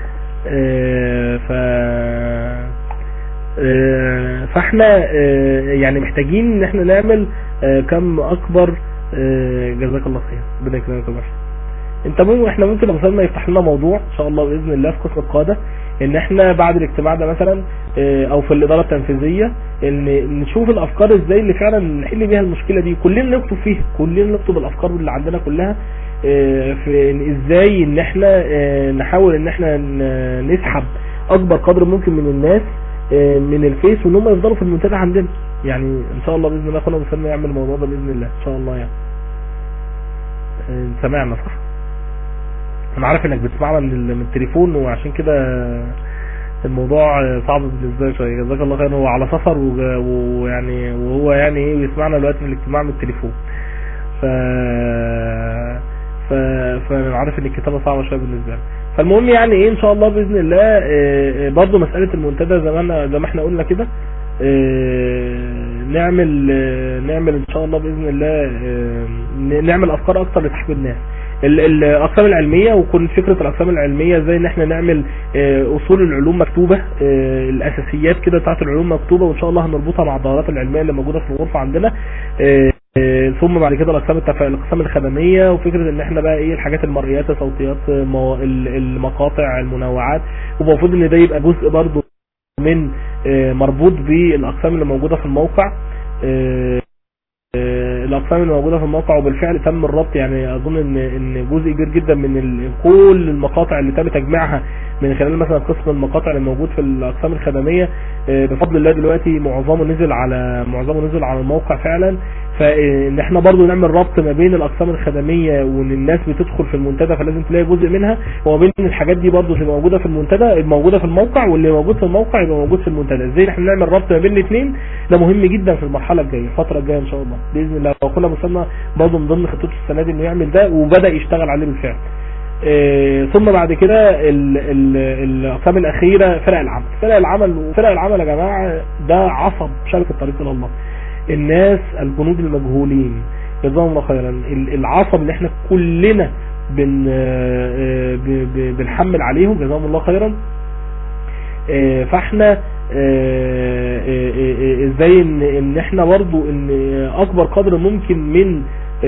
فاحنا يعني محتاجين ان احنا نعمل كم اكبر. جزاك الله خير، ربنا يكرمك يا باشا. احنا ممكن ابو سلمى يفتح لنا موضوع ان شاء الله باذن الله في قسم القاده، ان احنا بعد الاجتماع ده مثلا او في الاداره التنفيذيه ان نشوف الافكار ازاي اللي فعلا نحل بيها المشكله دي، كلنا نكتب فيها، كلنا نكتب الافكار اللي عندنا كلها في ازاي ان احنا نحاول ان احنا نسحب اكبر قدر ممكن من الناس من الفيس، وان هم يفضلوا في المنتدى عندنا. يعني ان شاء الله باذن الله اخونا ابو سلمى يعمل الموضوع ده باذن الله ان شاء الله. يعني سمعنا صح؟ انا عارف انك بتسمعنا من التليفون، وعشان كده الموضوع صعب بالنسبه لي شويه. جزاك الله خير. هو على سفر ويعني وهو يعني ايه بيسمعنا دلوقتي في الاجتماع من التليفون. فانا عارف ان الكتابه صعبه شويه بالنسبه لي. فالمهم يعني ايه ان شاء الله باذن الله برضو مساله المنتدى زي ما احنا قلنا كده، نعمل ان شاء الله باذن الله نعمل افكار اكتر لتحفيز الناس. الاقسام العلميه، وكل فكره الاقسام العلميه زي ان احنا نعمل اصول العلوم مكتوبه، الاساسيات كده بتاعت العلوم مكتوبه، وان شاء الله هنربطها مع الدورات العلميه اللي موجوده في الغرفه عندنا. ثم بعد كده الاقسام الخدميه، وفكره ان احنا بقى ايه الحاجات المرئيات، صوتيات، المقاطع، المنوعات، ومفروض ان ده يبقى جزء برضو من مربوط بالاقسام اللي موجوده في الموقع. الاقسام اللي موجوده في الموقع وبالفعل تم الربط. يعني اظن ان جزء كبير جدا من كل المقاطع اللي تم تجميعها من خلال مثلا قسم المقاطع اللي موجود في الاقسام الخدميه بفضل الله دلوقتي معظمه نزل على الموقع فعلا. فان احنا برضو نعمل ربط ما بين الاقسام الخدميه وان الناس بتدخل في المنتدى، فلازم تلاقي جزء منها، وما بين الحاجات دي برضو اللي موجوده في المنتدى موجوده في الموقع، واللي موجود في الموقع يبقى موجود في المنتدى. ازاي احنا نعمل ربط ما بين الاثنين، ده مهم جدا في المرحله الجايه، الفتره الجايه ان شاء الله باذن الله. وكنا وصلنا برضو من ضمن خطته السنه دي انه يعمل ده، وبدا يشتغل عليه بالفعل. ثم بعد كده الاقسام الاخيره فرق العمل يا جماعه ده عصب شبكه طريق الى الله. الناس الجنود المجهولين جزاهم الله خيرا، العصب اللي احنا كلنا بنحمل عليهم جزاهم الله خيرا. فاحنا ازاي ان احنا برضو ان اكبر قدر ممكن من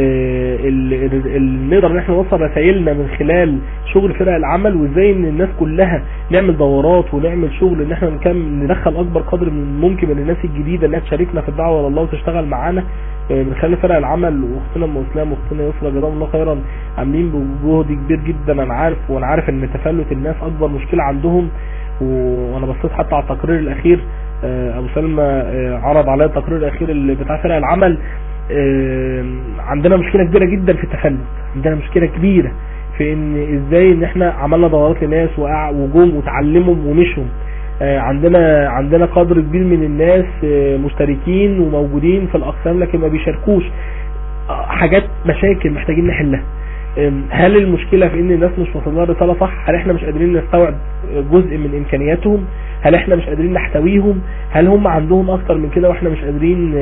نقدر ان احنا نوصل رسائلنا من خلال شغل فرق العمل، وازاي ان الناس كلها نعمل دورات ونعمل شغل ان احنا ندخل اكبر قدر من ممكن من الناس الجديده انها تشاركنا في الدعوه لله وتشتغل معانا من خلال فرق العمل. واختنا ام اسلام واختنا يسرا جزاهم الله خيرا عاملين بجهد كبير جدا. وانا عارف ان تفلت الناس اكبر مشكله عندهم، وانا بصيت حتى على التقرير الاخير ابو سلمى عرض عليا التقرير الاخير اللي بتاع فرق العمل. عندنا مشكلة كبيرة جدا في التفلت، عندنا مشكلة كبيرة في ان ازاي ان احنا عملنا دورات لناس وجوم وتعلمهم ومشهم. عندنا قدر كبير من الناس مشتركين وموجودين في الاقسام لكن ما بيشاركوش. حاجات مشاكل محتاجين نحلها. هل المشكلة في ان الناس مش واصلها رسالة صح؟ هل احنا مش قادرين نستوعب جزء من امكانياتهم؟ هل احنا مش قادرين نحتويهم؟ هل هم عندهم اكتر من كده واحنا مش قادرين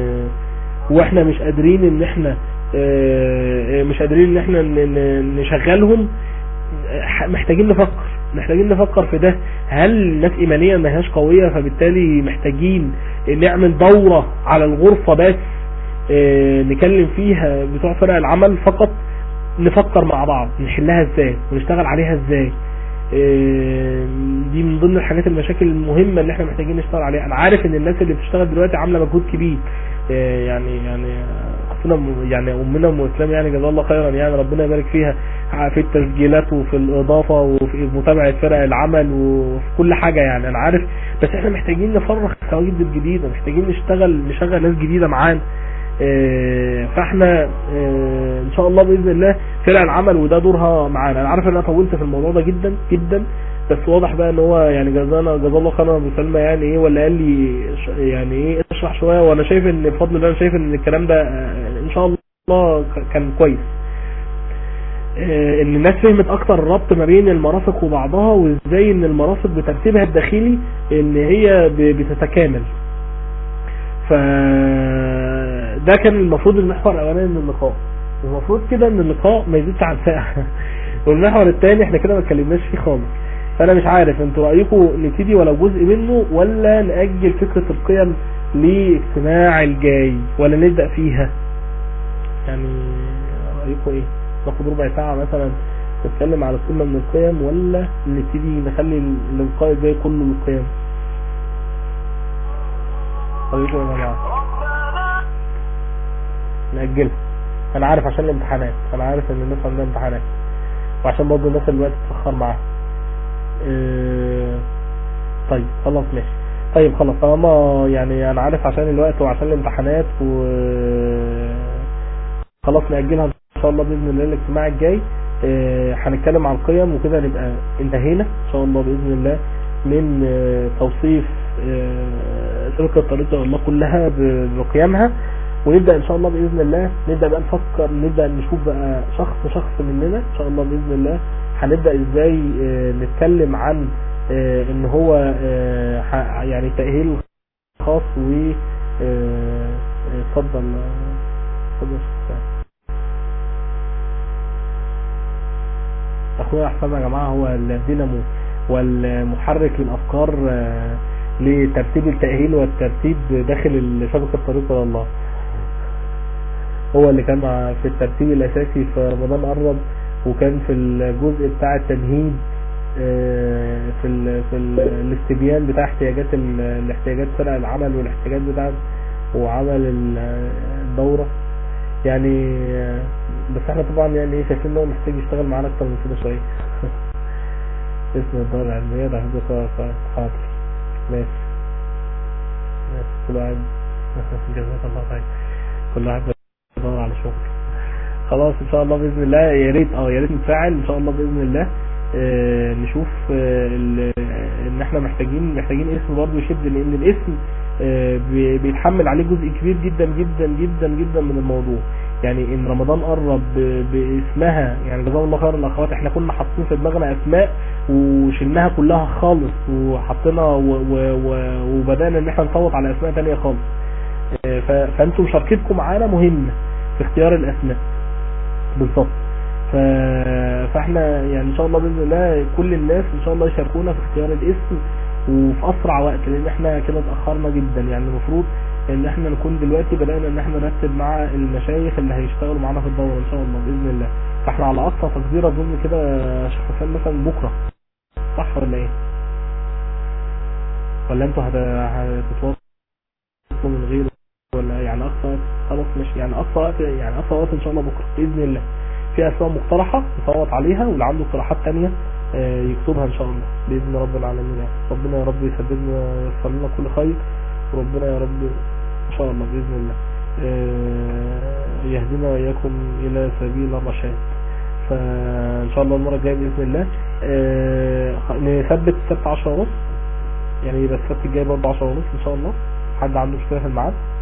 ان احنا مش قادرين ان احنا نشغلهم؟ محتاجين نفكر في ده. هل الناس ايمانيا ما هياش قوية فبالتالي محتاجين نعمل دورة على الغرفة بس نكلم فيها بتوع فرق العمل فقط، نفكر مع بعض نحلها ازاي ونشتغل عليها ازاي؟ دي من ضمن الحاجات المشاكل المهمة اللي احنا محتاجين نشتغل عليها. انا عارف ان الناس اللي بتشتغل دلوقتي عاملة مجهود كبير، يعني اختنا يعني امنا ام اسلام يعني جزاها الله خيرا، يعني ربنا يبارك فيها في التسجيلات وفي الاضافة وفي متابعة فرق العمل وفي كل حاجة. يعني انا عارف، بس احنا محتاجين نفرغ التواجد الجديدة، محتاجين نشغل ناس جديدة معانا. فاحنا ان شاء الله باذن الله فرق العمل وده دورها معانا. انا عارف ان انا طولت في الموضوع ده جدا جدا، بس واضح بقى ان هو يعني جزا الله خيرا ابو سلمى، يعني ايه ولا قال لي يعني ايه اشرح شويه، وانا شايف ان بفضل الله، انا شايف ان الكلام ده ان شاء الله كان كويس، ان الناس فهمت اكتر الربط ما بين المرافق وبعضها، وازاي ان المرافق بترتيبها الداخلي ان هي بتتكامل. فده كان المفروض المحور الاولاني من اللقاء، المفروض كده ان اللقاء ما يزيدش عن ساعه والمحور الثاني احنا كده ما اتكلمناش فيه خالص. فانا مش عارف انتوا رايكم نبتدي ولو جزء منه، ولا نأجل فكرة القيم لاجتماع الجاي، ولا نبدأ فيها؟ يعني رايكم ايه؟ ناخد ربع ساعة مثلا نتكلم على قمة من القيم، ولا نبتدي نخلي اللقاء الجاي كله القيم؟ رايكم يا جماعه؟ نأجلها. انا عارف عشان الامتحانات، انا عارف ان الناس عندها امتحانات، وعشان برضه الناس الوقت تتأخر معاها. طيب خلاص ماشي. طيب خلاص طالما يعني انا عارف عشان الوقت وعشان الامتحانات خلاص نأجلها ان شاء الله باذن الله الاجتماع الجاي. هنتكلم عن القيم وكده، نبقى انتهينا ان شاء الله باذن الله من توصيف شبكة طريق الله كلها بقيمها، ونبدأ ان شاء الله باذن الله نبدأ بقى نفكر، نبدأ نشوف بقى شخص مننا ان شاء الله باذن الله هنبدأ ازاي نتكلم عن ان هو يعني تأهيل خاص. و اتفضل اخويا احسن يا جماعة، هو الدينامو والمحرك للافكار لترتيب التأهيل والترتيب داخل شبكة طريق الله. هو اللي كان في الترتيب الاساسي في رمضان قرب، وكان في الجزء بتاع التمهيد في الاستبيان بتاع الاحتياجات فرق العمل والاحتياجات بتاعت وعمل الدورة يعني. بس احنا طبعا يعني شايفين انه محتاج يشتغل معانا اكتر من كده شوية. اسم الدورة العلمية ده حاضر ماشي كل واحد جزاك الله خير، كل واحد بيدور على شغل. خلاص ان شاء الله باذن الله، يا ريت نتفاعل ان شاء الله باذن الله. نشوف ان احنا محتاجين اسم برضه يشد، لان الاسم بيتحمل عليه جزء كبير جدا جدا جدا جدا من الموضوع. يعني ان رمضان قرب باسمها، يعني جزاهم الله خير الاخوات، احنا كنا حاطين في دماغنا اسماء وشلناها كلها خالص وحطينا وبدانا ان احنا نصوت على اسماء تانية خالص. فانتم مشاركتكم معانا مهمة في اختيار الاسماء بالظبط. فاحنا يعني ان شاء الله باذن الله كل الناس ان شاء الله يشاركونا في اختيار الاسم وفي اسرع وقت، لان احنا كده اتاخرنا جدا. يعني المفروض ان احنا نكون دلوقتي بدأنا ان احنا نرتب مع المشايخ اللي هيشتغلوا معانا في الدورة ان شاء الله باذن الله. فاحنا على اقصى تقدير اظن كده يا شيخ حسام مثلا بكره، صح ولا ايه؟ ولا انتوا هتتواصلوا من غيره، ولا يعني اقصى خلاص ماشي، يعني اقصى وقت ان شاء الله بكره باذن الله. في اسماء مقترحه نصوت عليها، واللي عنده اقتراحات ثانيه يكتبها ان شاء الله باذن رب العالمين. يعني ربنا يا رب يسددنا وييسر لنا كل خير، وربنا يا رب ان شاء الله باذن الله يهدينا واياكم الى سبيل الرشاد. فان شاء الله المره الجايه باذن الله نثبت السبت 10:30، يعني يبقى السبت الجاي برضه 10:30 ان شاء الله. حد عنده مشكله في الميعاد؟